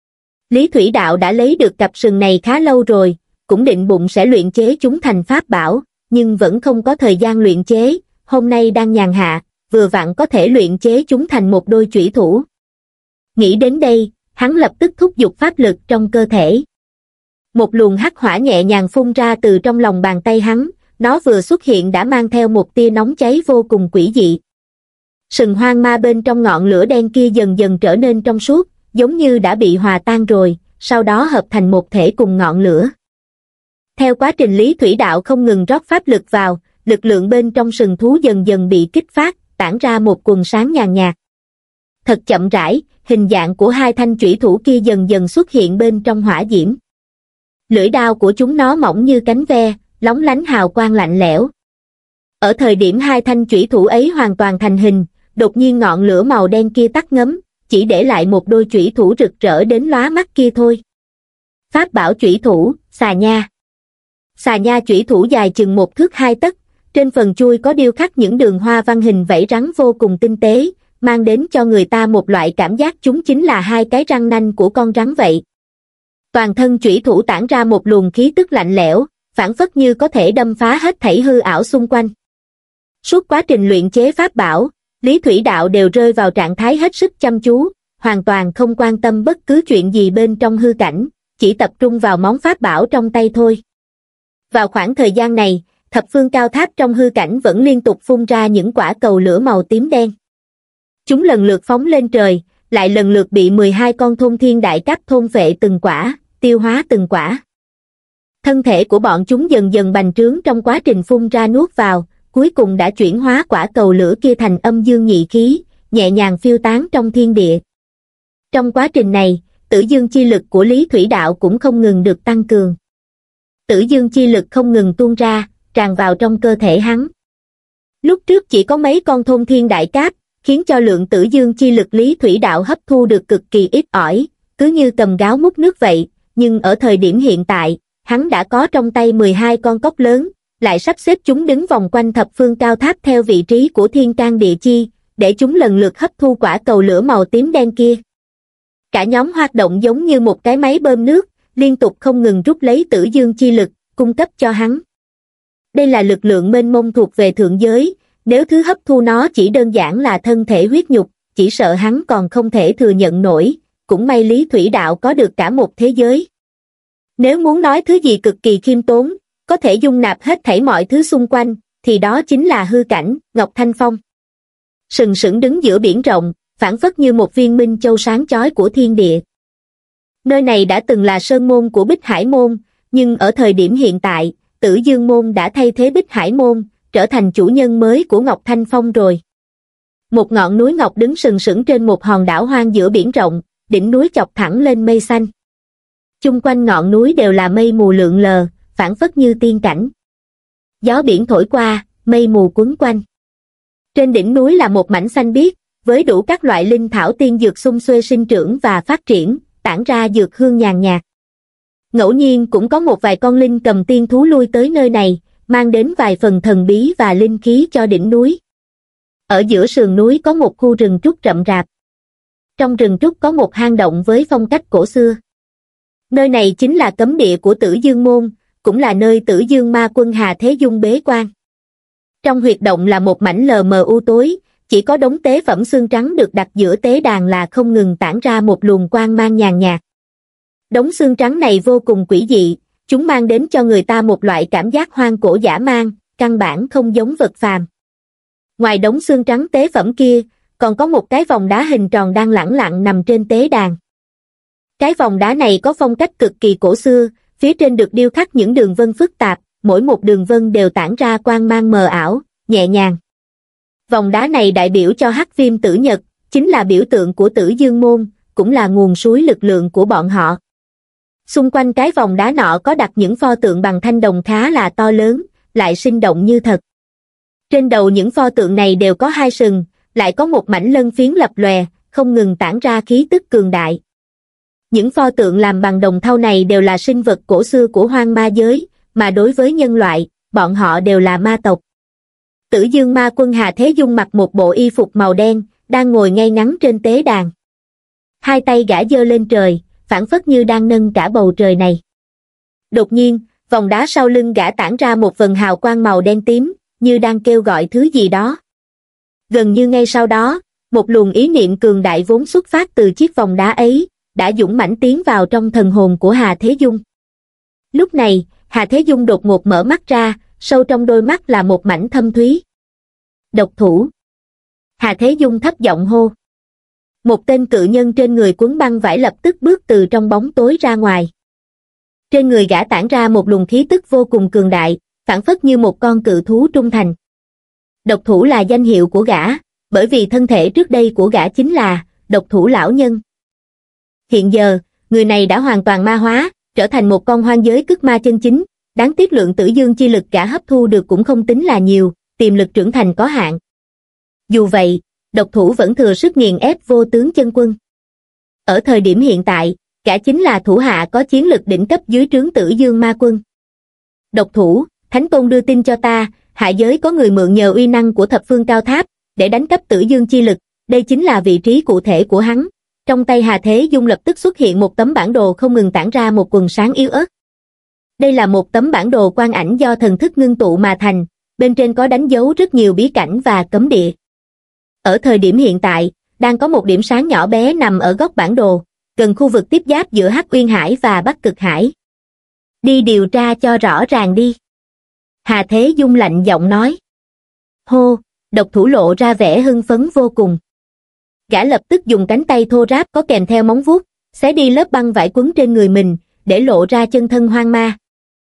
Lý Thủy Đạo đã lấy được cặp sừng này khá lâu rồi, cũng định bụng sẽ luyện chế chúng thành pháp bảo, nhưng vẫn không có thời gian luyện chế, hôm nay đang nhàn hạ, vừa vặn có thể luyện chế chúng thành một đôi chủy thủ. Nghĩ đến đây, hắn lập tức thúc giục pháp lực trong cơ thể. Một luồng hắc hỏa nhẹ nhàng phun ra từ trong lòng bàn tay hắn, nó vừa xuất hiện đã mang theo một tia nóng cháy vô cùng quỷ dị. Sừng hoang ma bên trong ngọn lửa đen kia dần dần trở nên trong suốt, giống như đã bị hòa tan rồi, sau đó hợp thành một thể cùng ngọn lửa. Theo quá trình Lý Thủy Đạo không ngừng rót pháp lực vào, lực lượng bên trong sừng thú dần dần bị kích phát, tản ra một quầng sáng nhàn nhạt. Thật chậm rãi, hình dạng của hai thanh chủy thủ kia dần dần xuất hiện bên trong hỏa diễm. Lưỡi đao của chúng nó mỏng như cánh ve, lóng lánh hào quang lạnh lẽo. Ở thời điểm hai thanh chủy thủ ấy hoàn toàn thành hình, đột nhiên ngọn lửa màu đen kia tắt ngấm, chỉ để lại một đôi chủy thủ rực rỡ đến lóa mắt kia thôi. Pháp bảo chủy thủ, xà nha. Xà nha chủy thủ dài chừng một thước hai tấc, trên phần chuôi có điêu khắc những đường hoa văn hình vảy rắn vô cùng tinh tế, mang đến cho người ta một loại cảm giác chúng chính là hai cái răng nanh của con rắn vậy. Toàn thân chủy thủ tản ra một luồng khí tức lạnh lẽo, phảng phất như có thể đâm phá hết thảy hư ảo xung quanh. Suốt quá trình luyện chế pháp bảo, Lý Thủy Đạo đều rơi vào trạng thái hết sức chăm chú, hoàn toàn không quan tâm bất cứ chuyện gì bên trong hư cảnh, chỉ tập trung vào món pháp bảo trong tay thôi. Vào khoảng thời gian này, thập phương cao tháp trong hư cảnh vẫn liên tục phun ra những quả cầu lửa màu tím đen. Chúng lần lượt phóng lên trời, lại lần lượt bị mười hai con thôn thiên đại cấp thôn vệ từng quả, tiêu hóa từng quả. Thân thể của bọn chúng dần dần bành trướng trong quá trình phun ra nuốt vào, cuối cùng đã chuyển hóa quả cầu lửa kia thành âm dương nhị khí, nhẹ nhàng phiêu tán trong thiên địa. Trong quá trình này, tử dương chi lực của Lý Thủy Đạo cũng không ngừng được tăng cường. Tử dương chi lực không ngừng tuôn ra, tràn vào trong cơ thể hắn. Lúc trước chỉ có mấy con thôn thiên đại cáp, khiến cho lượng tử dương chi lực Lý Thủy Đạo hấp thu được cực kỳ ít ỏi, cứ như cầm gáo múc nước vậy, nhưng ở thời điểm hiện tại, hắn đã có trong tay mười hai con cốc lớn, lại sắp xếp chúng đứng vòng quanh thập phương cao tháp theo vị trí của thiên can địa chi, để chúng lần lượt hấp thu quả cầu lửa màu tím đen kia. Cả nhóm hoạt động giống như một cái máy bơm nước, liên tục không ngừng rút lấy tử dương chi lực, cung cấp cho hắn. Đây là lực lượng mênh mông thuộc về thượng giới, nếu thứ hấp thu nó chỉ đơn giản là thân thể huyết nhục, chỉ sợ hắn còn không thể thừa nhận nổi, cũng may Lý Thủy Đạo có được cả một thế giới. Nếu muốn nói thứ gì cực kỳ khiêm tốn, có thể dung nạp hết thảy mọi thứ xung quanh, thì đó chính là hư cảnh, Ngọc Thanh Phong. Sừng sững đứng giữa biển rộng, phảng phất như một viên minh châu sáng chói của thiên địa. Nơi này đã từng là sơn môn của Bích Hải Môn, nhưng ở thời điểm hiện tại, Tử Dương Môn đã thay thế Bích Hải Môn, trở thành chủ nhân mới của Ngọc Thanh Phong rồi. Một ngọn núi ngọc đứng sừng sững trên một hòn đảo hoang giữa biển rộng, đỉnh núi chọc thẳng lên mây xanh. Chung quanh ngọn núi đều là mây mù lượn lờ, phảng phất như tiên cảnh. Gió biển thổi qua, mây mù quấn quanh. Trên đỉnh núi là một mảnh xanh biếc, với đủ các loại linh thảo tiên dược xum xuê sinh trưởng và phát triển, tản ra dược hương nhàn nhạt. Ngẫu nhiên cũng có một vài con linh cầm tiên thú lui tới nơi này, mang đến vài phần thần bí và linh khí cho đỉnh núi. Ở giữa sườn núi có một khu rừng trúc rậm rạp. Trong rừng trúc có một hang động với phong cách cổ xưa. Nơi này chính là cấm địa của Tử Dương Môn, cũng là nơi Tử Dương Ma Quân Hà Thế Dung bế quan. Trong huyệt động là một mảnh lờ mờ u tối, chỉ có đống tế phẩm xương trắng được đặt giữa tế đàn là không ngừng tản ra một luồng quang mang nhàn nhạt. Đống xương trắng này vô cùng quỷ dị, chúng mang đến cho người ta một loại cảm giác hoang cổ dã man, căn bản không giống vật phàm. Ngoài đống xương trắng tế phẩm kia, còn có một cái vòng đá hình tròn đang lẳng lặng nằm trên tế đàn. Cái vòng đá này có phong cách cực kỳ cổ xưa, phía trên được điêu khắc những đường vân phức tạp, mỗi một đường vân đều tản ra quang mang mờ ảo, nhẹ nhàng. Vòng đá này đại biểu cho Hắc Viêm Tử Nhật, chính là biểu tượng của Tử Dương Môn, cũng là nguồn suối lực lượng của bọn họ. Xung quanh cái vòng đá nọ có đặt những pho tượng bằng thanh đồng khá là to lớn, lại sinh động như thật. Trên đầu những pho tượng này đều có hai sừng, lại có một mảnh lân phiến lập lòe, không ngừng tản ra khí tức cường đại. Những pho tượng làm bằng đồng thau này đều là sinh vật cổ xưa của hoang ma giới, mà đối với nhân loại, bọn họ đều là ma tộc. Tử Dương Ma Quân Hà Thế Dung mặc một bộ y phục màu đen, đang ngồi ngay ngắn trên tế đàn. Hai tay gã giơ lên trời, phảng phất như đang nâng cả bầu trời này. Đột nhiên, vòng đá sau lưng gã tản ra một vầng hào quang màu đen tím, như đang kêu gọi thứ gì đó. Gần như ngay sau đó, một luồng ý niệm cường đại vốn xuất phát từ chiếc vòng đá ấy, đã dũng mãnh tiến vào trong thần hồn của Hà Thế Dung. Lúc này, Hà Thế Dung đột ngột mở mắt ra, sâu trong đôi mắt là một mảnh thâm thúy. Độc thủ. Hà Thế Dung thấp giọng hô. Một tên cự nhân trên người quấn băng vải lập tức bước từ trong bóng tối ra ngoài. Trên người gã tản ra một luồng khí tức vô cùng cường đại, phảng phất như một con cự thú trung thành. Độc thủ là danh hiệu của gã, bởi vì thân thể trước đây của gã chính là độc thủ lão nhân. Hiện giờ, người này đã hoàn toàn ma hóa, trở thành một con hoang giới cức ma chân chính, đáng tiếc lượng tử dương chi lực gã hấp thu được cũng không tính là nhiều, tiềm lực trưởng thành có hạn. Dù vậy, độc thủ vẫn thừa sức nghiền ép vô tướng chân quân. Ở thời điểm hiện tại, gã chính là thủ hạ có chiến lực đỉnh cấp dưới trướng Tử Dương Ma Quân. Độc thủ, Thánh Tôn đưa tin cho ta, hạ giới có người mượn nhờ uy năng của thập phương cao tháp, để đánh cắp tử dương chi lực, đây chính là vị trí cụ thể của hắn. Trong tay Hà Thế Dung lập tức xuất hiện một tấm bản đồ không ngừng tản ra một quầng sáng yếu ớt. Đây là một tấm bản đồ quang ảnh do thần thức ngưng tụ mà thành, bên trên có đánh dấu rất nhiều bí cảnh và cấm địa. Ở thời điểm hiện tại, đang có một điểm sáng nhỏ bé nằm ở góc bản đồ, gần khu vực tiếp giáp giữa Hắc Uyên Hải và Bắc Cực Hải. Đi điều tra cho rõ ràng đi. Hà Thế Dung lạnh giọng nói. Hô, độc thủ lộ ra vẻ hưng phấn vô cùng. Gã lập tức dùng cánh tay thô ráp có kèm theo móng vuốt, xé đi lớp băng vải quấn trên người mình, để lộ ra chân thân hoang ma.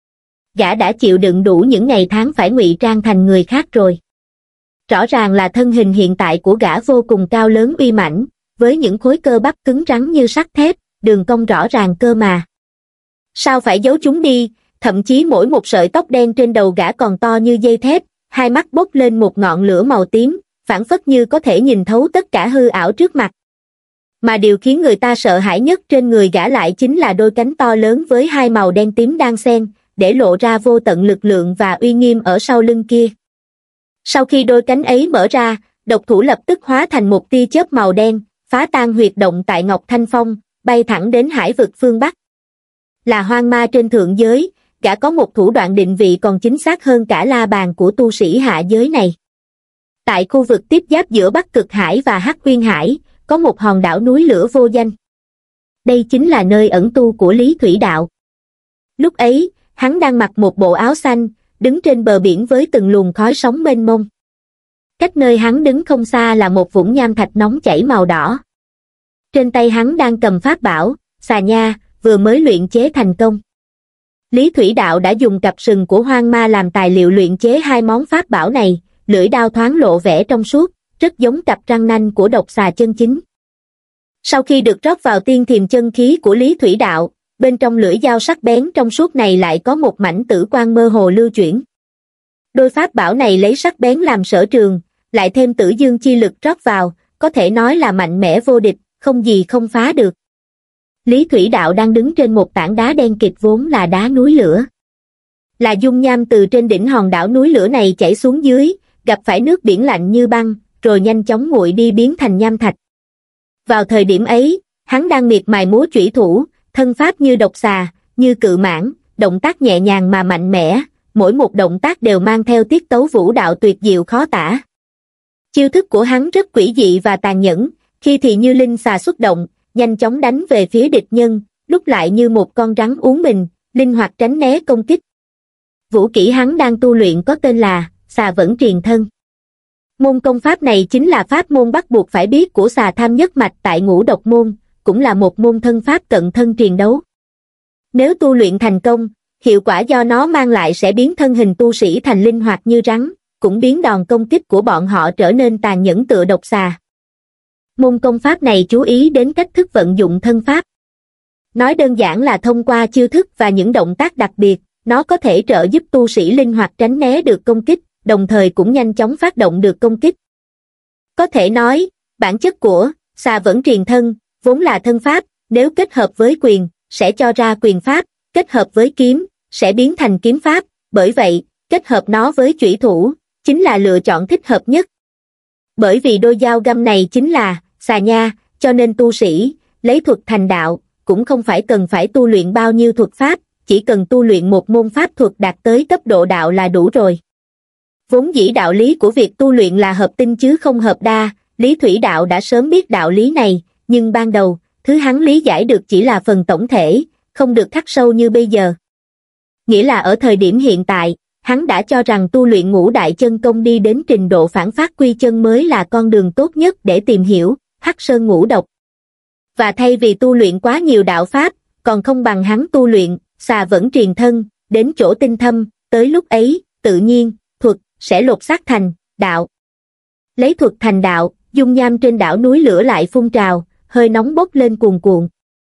Gã đã chịu đựng đủ những ngày tháng phải ngụy trang thành người khác rồi. Rõ ràng là thân hình hiện tại của gã vô cùng cao lớn uy mãnh, với những khối cơ bắp cứng rắn như sắt thép, đường cong rõ ràng cơ mà. Sao phải giấu chúng đi, thậm chí mỗi một sợi tóc đen trên đầu gã còn to như dây thép, hai mắt bốc lên một ngọn lửa màu tím, phảng phất như có thể nhìn thấu tất cả hư ảo trước mặt. Mà điều khiến người ta sợ hãi nhất trên người gã lại chính là đôi cánh to lớn với hai màu đen tím đan xen, để lộ ra vô tận lực lượng và uy nghiêm ở sau lưng kia. Sau khi đôi cánh ấy mở ra, độc thủ lập tức hóa thành một tia chớp màu đen, phá tan huyệt động tại Ngọc Thanh Phong, bay thẳng đến hải vực phương Bắc. Là hoang ma trên thượng giới, gã có một thủ đoạn định vị còn chính xác hơn cả la bàn của tu sĩ hạ giới này. Tại khu vực tiếp giáp giữa Bắc Cực Hải và Hắc Uyên Hải, có một hòn đảo núi lửa vô danh. Đây chính là nơi ẩn tu của Lý Thủy Đạo. Lúc ấy, hắn đang mặc một bộ áo xanh, đứng trên bờ biển với từng luồng khói sóng mênh mông. Cách nơi hắn đứng không xa là một vũng nham thạch nóng chảy màu đỏ. Trên tay hắn đang cầm pháp bảo, xà nha, vừa mới luyện chế thành công. Lý Thủy Đạo đã dùng cặp sừng của hoang ma làm tài liệu luyện chế hai món pháp bảo này, lưỡi đao thoáng lộ vẻ trong suốt, rất giống cặp răng nanh của độc xà chân chính. Sau khi được rót vào tiên thiềm chân khí của Lý Thủy Đạo, bên trong lưỡi dao sắc bén trong suốt này lại có một mảnh tử quang mơ hồ lưu chuyển. Đôi pháp bảo này lấy sắc bén làm sở trường, lại thêm tử dương chi lực rót vào, có thể nói là mạnh mẽ vô địch, không gì không phá được. Lý Thủy Đạo đang đứng trên một tảng đá đen kịt vốn là đá núi lửa. Là dung nham từ trên đỉnh hòn đảo núi lửa này chảy xuống dưới, gặp phải nước biển lạnh như băng, rồi nhanh chóng nguội đi biến thành nham thạch. Vào thời điểm ấy, hắn đang miệt mài múa chủy thủ, thân pháp như độc xà, như cự mãng, động tác nhẹ nhàng mà mạnh mẽ, mỗi một động tác đều mang theo tiết tấu vũ đạo tuyệt diệu khó tả. Chiêu thức của hắn rất quỷ dị và tàn nhẫn, khi thì như linh xà xuất động, nhanh chóng đánh về phía địch nhân, lúc lại như một con rắn uốn mình, linh hoạt tránh né công kích. Vũ kỹ hắn đang tu luyện có tên là Xà Vẫn Triền Thân. Môn công pháp này chính là pháp môn bắt buộc phải biết của Xà Tham Nhất Mạch tại Ngũ Độc Môn, cũng là một môn thân pháp cận thân triền đấu. Nếu tu luyện thành công, hiệu quả do nó mang lại sẽ biến thân hình tu sĩ thành linh hoạt như rắn, cũng biến đòn công kích của bọn họ trở nên tàn nhẫn tựa độc xà. Môn công pháp này chú ý đến cách thức vận dụng thân pháp. Nói đơn giản là thông qua chiêu thức và những động tác đặc biệt, nó có thể trợ giúp tu sĩ linh hoạt tránh né được công kích, đồng thời cũng nhanh chóng phát động được công kích. Có thể nói, bản chất của Xà Vẫn Triền Thân vốn là thân pháp, nếu kết hợp với quyền, sẽ cho ra quyền pháp, kết hợp với kiếm, sẽ biến thành kiếm pháp, bởi vậy, kết hợp nó với chủy thủ, chính là lựa chọn thích hợp nhất. Bởi vì đôi dao găm này chính là xà nha, cho nên tu sĩ, lấy thuật thành đạo, cũng không phải cần phải tu luyện bao nhiêu thuật pháp, chỉ cần tu luyện một môn pháp thuật đạt tới cấp độ đạo là đủ rồi. Vốn dĩ đạo lý của việc tu luyện là hợp tinh chứ không hợp đa, Lý Thủy Đạo đã sớm biết đạo lý này, nhưng ban đầu, thứ hắn lý giải được chỉ là phần tổng thể, không được khắc sâu như bây giờ. Nghĩa là ở thời điểm hiện tại, hắn đã cho rằng tu luyện ngũ đại chân công đi đến trình độ phản phát quy chân mới là con đường tốt nhất để tìm hiểu Hắc Sơn Ngũ Độc. Và thay vì tu luyện quá nhiều đạo pháp, còn không bằng hắn tu luyện Xà Vẫn Triền Thân, đến chỗ tinh thâm, tới lúc ấy, tự nhiên, thuật sẽ lột xác thành đạo. Lấy thuật thành đạo, dung nham trên đảo núi lửa lại phun trào, hơi nóng bốc lên cuồn cuộn.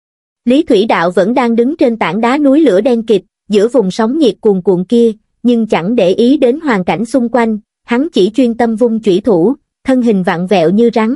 Lý Thủy Đạo vẫn đang đứng trên tảng đá núi lửa đen kịt, giữa vùng sóng nhiệt cuồn cuộn kia, nhưng chẳng để ý đến hoàn cảnh xung quanh, hắn chỉ chuyên tâm vung chủy thủ, thân hình vặn vẹo như rắn.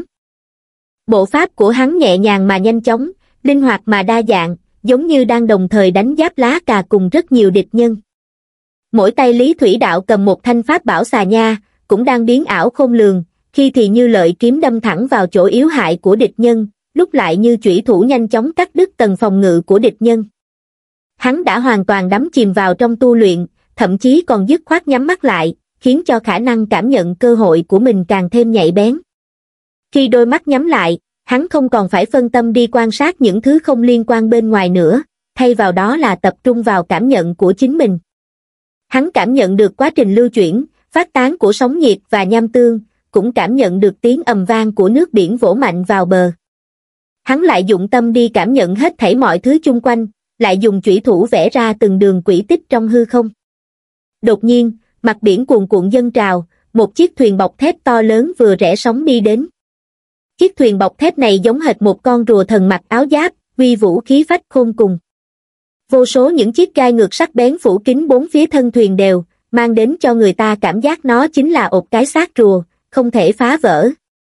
Bộ pháp của hắn nhẹ nhàng mà nhanh chóng, linh hoạt mà đa dạng, giống như đang đồng thời đánh giáp lá cà cùng rất nhiều địch nhân. Mỗi tay Lý Thủy Đạo cầm một thanh pháp bảo xà nha, cũng đang biến ảo khôn lường, khi thì như lợi kiếm đâm thẳng vào chỗ yếu hại của địch nhân, lúc lại như chủy thủ nhanh chóng cắt đứt tầng phòng ngự của địch nhân. Hắn đã hoàn toàn đắm chìm vào trong tu luyện, thậm chí còn dứt khoát nhắm mắt lại, khiến cho khả năng cảm nhận cơ hội của mình càng thêm nhạy bén. Khi đôi mắt nhắm lại, hắn không còn phải phân tâm đi quan sát những thứ không liên quan bên ngoài nữa, thay vào đó là tập trung vào cảm nhận của chính mình. Hắn cảm nhận được quá trình lưu chuyển, phát tán của sóng nhiệt và nham tương, cũng cảm nhận được tiếng ầm vang của nước biển vỗ mạnh vào bờ. Hắn lại dụng tâm đi cảm nhận hết thảy mọi thứ chung quanh, lại dùng chủy thủ vẽ ra từng đường quỹ tích trong hư không. Đột nhiên, mặt biển cuồn cuộn dâng trào, một chiếc thuyền bọc thép to lớn vừa rẽ sóng đi đến. Chiếc thuyền bọc thép này giống hệt một con rùa thần mặc áo giáp, uy vũ khí phách khôn cùng. Vô số những chiếc gai ngược sắc bén phủ kín bốn phía thân thuyền đều, mang đến cho người ta cảm giác nó chính là một cái xác rùa, không thể phá vỡ.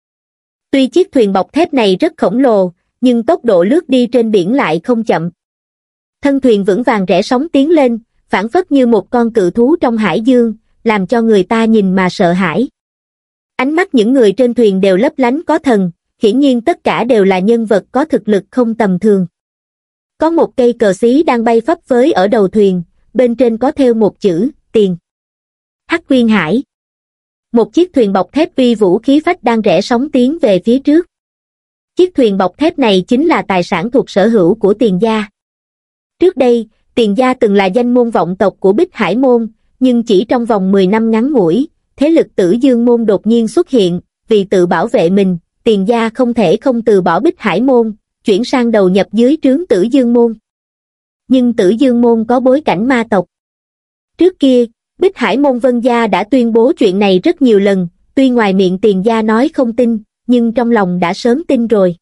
Tuy chiếc thuyền bọc thép này rất khổng lồ, nhưng tốc độ lướt đi trên biển lại không chậm. Thân thuyền vững vàng rẽ sóng tiến lên, phảng phất như một con cự thú trong hải dương, làm cho người ta nhìn mà sợ hãi. Ánh mắt những người trên thuyền đều lấp lánh có thần, hiển nhiên tất cả đều là nhân vật có thực lực không tầm thường. Có một cây cờ xí đang bay phấp phới ở đầu thuyền, bên trên có thêu một chữ, tiền. Hắc Uyên Hải. Một chiếc thuyền bọc thép uy vũ khí phách đang rẽ sóng tiến về phía trước. Chiếc thuyền bọc thép này chính là tài sản thuộc sở hữu của Tiền gia. Trước đây, Tiền gia từng là danh môn vọng tộc của Bích Hải môn, nhưng chỉ trong vòng mười năm ngắn ngủi, thế lực Tử Dương môn đột nhiên xuất hiện, vì tự bảo vệ mình, Tiền gia không thể không từ bỏ Bích Hải môn, chuyển sang đầu nhập dưới trướng Tử Dương môn. nhưng Tử Dương Môn có bối cảnh ma tộc. Trước kia, Bích Hải Môn Vân Gia đã tuyên bố chuyện này rất nhiều lần, tuy ngoài miệng Tiền Gia nói không tin, nhưng trong lòng đã sớm tin rồi.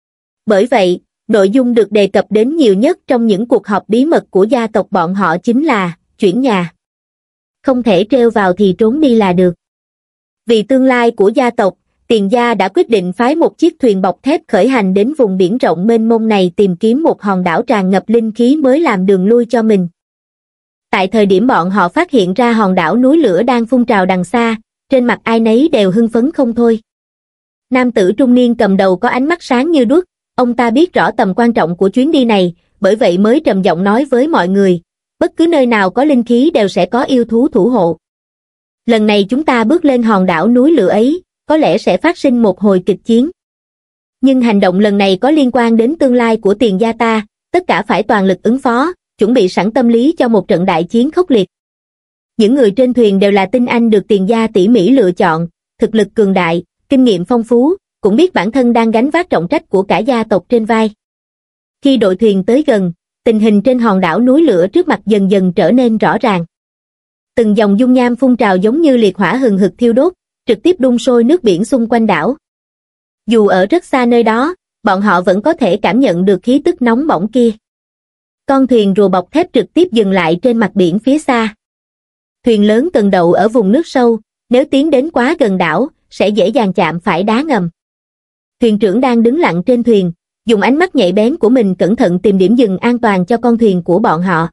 Bởi vậy, nội dung được đề cập đến nhiều nhất trong những cuộc họp bí mật của gia tộc bọn họ chính là chuyển nhà. Không thể treo vào thì trốn đi là được. Vì tương lai của gia tộc, Tiền Gia đã quyết định phái một chiếc thuyền bọc thép khởi hành đến vùng biển rộng mênh mông này tìm kiếm một hòn đảo tràn ngập linh khí mới làm đường lui cho mình. Tại thời điểm bọn họ phát hiện ra hòn đảo núi lửa đang phun trào đằng xa, trên mặt ai nấy đều hưng phấn không thôi. Nam tử trung niên cầm đầu có ánh mắt sáng như đuốc, ông ta biết rõ tầm quan trọng của chuyến đi này, bởi vậy mới trầm giọng nói với mọi người, bất cứ nơi nào có linh khí đều sẽ có yêu thú thủ hộ. Lần này chúng ta bước lên hòn đảo núi lửa ấy, có lẽ sẽ phát sinh một hồi kịch chiến. Nhưng hành động lần này có liên quan đến tương lai của Tiền Gia ta, tất cả phải toàn lực ứng phó, chuẩn bị sẵn tâm lý cho một trận đại chiến khốc liệt. Những người trên thuyền đều là tinh anh được Tiền Gia tỉ mỉ lựa chọn, thực lực cường đại, kinh nghiệm phong phú, cũng biết bản thân đang gánh vác trọng trách của cả gia tộc trên vai. Khi đội thuyền tới gần, tình hình trên hòn đảo núi lửa trước mặt dần dần trở nên rõ ràng. Từng dòng dung nham phun trào giống như liệt hỏa hừng hực thiêu đốt, trực tiếp đun sôi nước biển xung quanh đảo. Dù ở rất xa nơi đó, bọn họ vẫn có thể cảm nhận được khí tức nóng bỏng kia. Con thuyền rùa bọc thép trực tiếp dừng lại trên mặt biển phía xa. Thuyền lớn cần đậu ở vùng nước sâu, nếu tiến đến quá gần đảo, sẽ dễ dàng chạm phải đá ngầm. Thuyền trưởng đang đứng lặng trên thuyền, dùng ánh mắt nhạy bén của mình cẩn thận tìm điểm dừng an toàn cho con thuyền của bọn họ.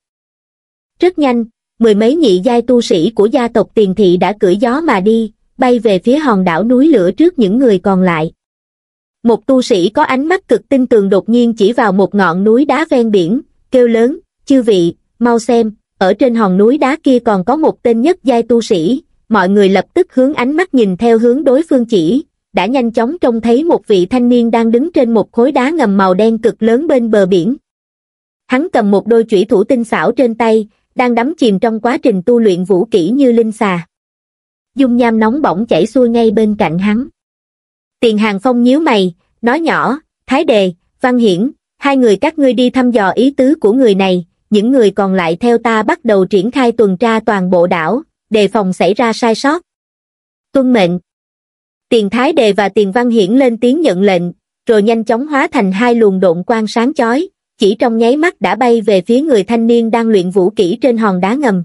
Rất nhanh, mười mấy nhị giai tu sĩ của gia tộc Tiền Thị đã cưỡi gió mà đi, bay về phía hòn đảo núi lửa trước những người còn lại. Một tu sĩ có ánh mắt cực tinh tường đột nhiên chỉ vào một ngọn núi đá ven biển, kêu lớn, chư vị, mau xem, ở trên hòn núi đá kia còn có một tên nhất giai tu sĩ. Mọi người lập tức hướng ánh mắt nhìn theo hướng đối phương chỉ, đã nhanh chóng trông thấy một vị thanh niên đang đứng trên một khối đá ngầm màu đen cực lớn bên bờ biển. Hắn cầm một đôi chủy thủ tinh xảo trên tay, đang đắm chìm trong quá trình tu luyện vũ kỹ như linh xà. Dung nham nóng bỏng chảy xuôi ngay bên cạnh hắn. Tiền Hàng Phong nhíu mày, nói nhỏ, Thái Đề, Văn Hiển, hai người các ngươi đi thăm dò ý tứ của người này, những người còn lại theo ta bắt đầu triển khai tuần tra toàn bộ đảo, đề phòng xảy ra sai sót. Tuân mệnh. Tiền Thái Đề và Tiền Văn Hiển lên tiếng nhận lệnh, rồi nhanh chóng hóa thành hai luồng độn quang sáng chói, chỉ trong nháy mắt đã bay về phía người thanh niên đang luyện vũ kỹ trên hòn đá ngầm.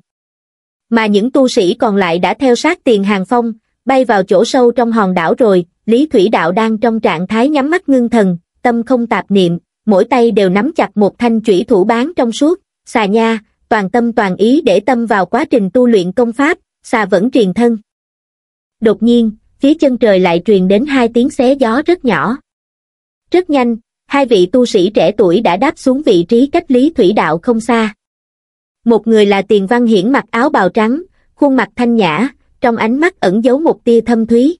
Mà những tu sĩ còn lại đã theo sát Tiền Hàng Phong, bay vào chỗ sâu trong hòn đảo rồi. Lý Thủy Đạo đang trong trạng thái nhắm mắt ngưng thần, tâm không tạp niệm, mỗi tay đều nắm chặt một thanh chủy thủ bán trong suốt, xà nha, toàn tâm toàn ý để tâm vào quá trình tu luyện công pháp, xà vẫn triền thân. Đột nhiên, phía chân trời lại truyền đến hai tiếng xé gió rất nhỏ. Rất nhanh, hai vị tu sĩ trẻ tuổi đã đáp xuống vị trí cách Lý Thủy Đạo không xa. Một người là Tiền Văn Hiển mặc áo bào trắng, khuôn mặt thanh nhã, trong ánh mắt ẩn giấu một tia thâm thúy.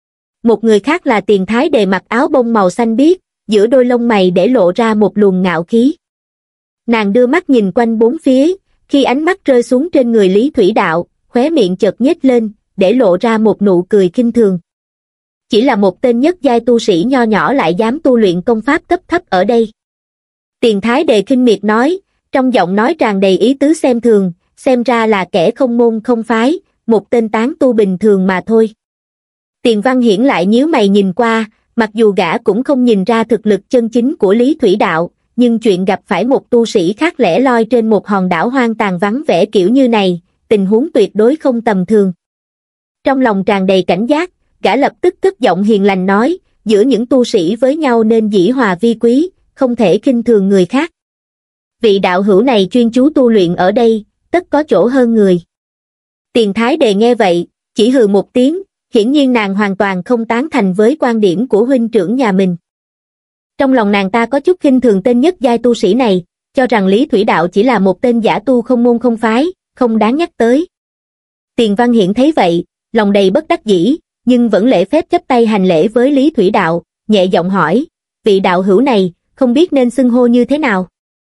Một người khác là Tiền Thái Đề mặc áo bông màu xanh biếc, giữa đôi lông mày để lộ ra một luồng ngạo khí. Nàng đưa mắt nhìn quanh bốn phía, khi ánh mắt rơi xuống trên người Lý Thủy Đạo, khóe miệng chợt nhếch lên, để lộ ra một nụ cười khinh thường. Chỉ là một tên nhất giai tu sĩ nho nhỏ lại dám tu luyện công pháp cấp thấp ở đây. Tiền Thái Đề khinh miệt nói, trong giọng nói tràn đầy ý tứ xem thường, xem ra là kẻ không môn không phái, một tên tán tu bình thường mà thôi. Tiền Văn Hiển lại nhíu mày nhìn qua, mặc dù gã cũng không nhìn ra thực lực chân chính của Lý Thủy Đạo, nhưng chuyện gặp phải một tu sĩ khác lẻ loi trên một hòn đảo hoang tàn vắng vẻ kiểu như này, tình huống tuyệt đối không tầm thường. Trong lòng tràn đầy cảnh giác, gã lập tức cất giọng hiền lành nói, giữa những tu sĩ với nhau nên dĩ hòa vi quý, không thể khinh thường người khác. Vị đạo hữu này chuyên chú tu luyện ở đây, tất có chỗ hơn người. Tiền Thái Đề nghe vậy, chỉ hừ một tiếng, hiển nhiên nàng hoàn toàn không tán thành với quan điểm của huynh trưởng nhà mình. Trong lòng nàng ta có chút khinh thường tên nhất giai tu sĩ này, cho rằng Lý Thủy Đạo chỉ là một tên giả tu không môn không phái, không đáng nhắc tới. Tiền Văn Hiển thấy vậy, lòng đầy bất đắc dĩ, nhưng vẫn lễ phép chắp tay hành lễ với Lý Thủy Đạo, nhẹ giọng hỏi, vị đạo hữu này, không biết nên xưng hô như thế nào.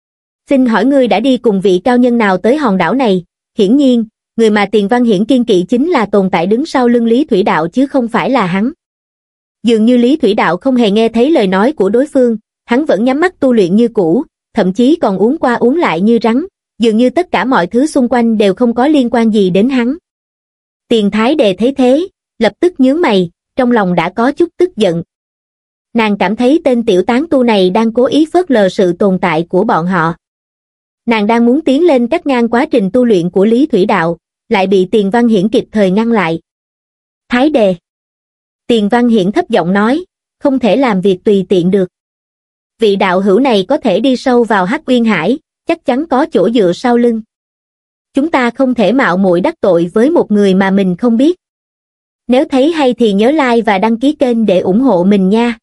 Xin hỏi ngươi đã đi cùng vị cao nhân nào tới hòn đảo này? Hiển nhiên, người mà Tiền Văn Hiển kiên kỵ chính là tồn tại đứng sau lưng Lý Thủy Đạo chứ không phải là hắn. Dường như Lý Thủy Đạo không hề nghe thấy lời nói của đối phương, hắn vẫn nhắm mắt tu luyện như cũ, thậm chí còn uống qua uống lại như rắn, dường như tất cả mọi thứ xung quanh đều không có liên quan gì đến hắn. Tiền Thái Đề thấy thế, lập tức nhướng mày, trong lòng đã có chút tức giận. Nàng cảm thấy tên tiểu tán tu này đang cố ý phớt lờ sự tồn tại của bọn họ. Nàng đang muốn tiến lên cắt ngang quá trình tu luyện của Lý Thủy Đạo, lại bị Tiền Văn Hiển kịp thời ngăn lại. Thái Đề. Tiền Văn Hiển thấp giọng nói, không thể làm việc tùy tiện được. Vị đạo hữu này có thể đi sâu vào Hắc Uyên Hải, chắc chắn có chỗ dựa sau lưng. Chúng ta không thể mạo muội đắc tội với một người mà mình không biết. Nếu thấy hay thì nhớ like và đăng ký kênh để ủng hộ mình nha.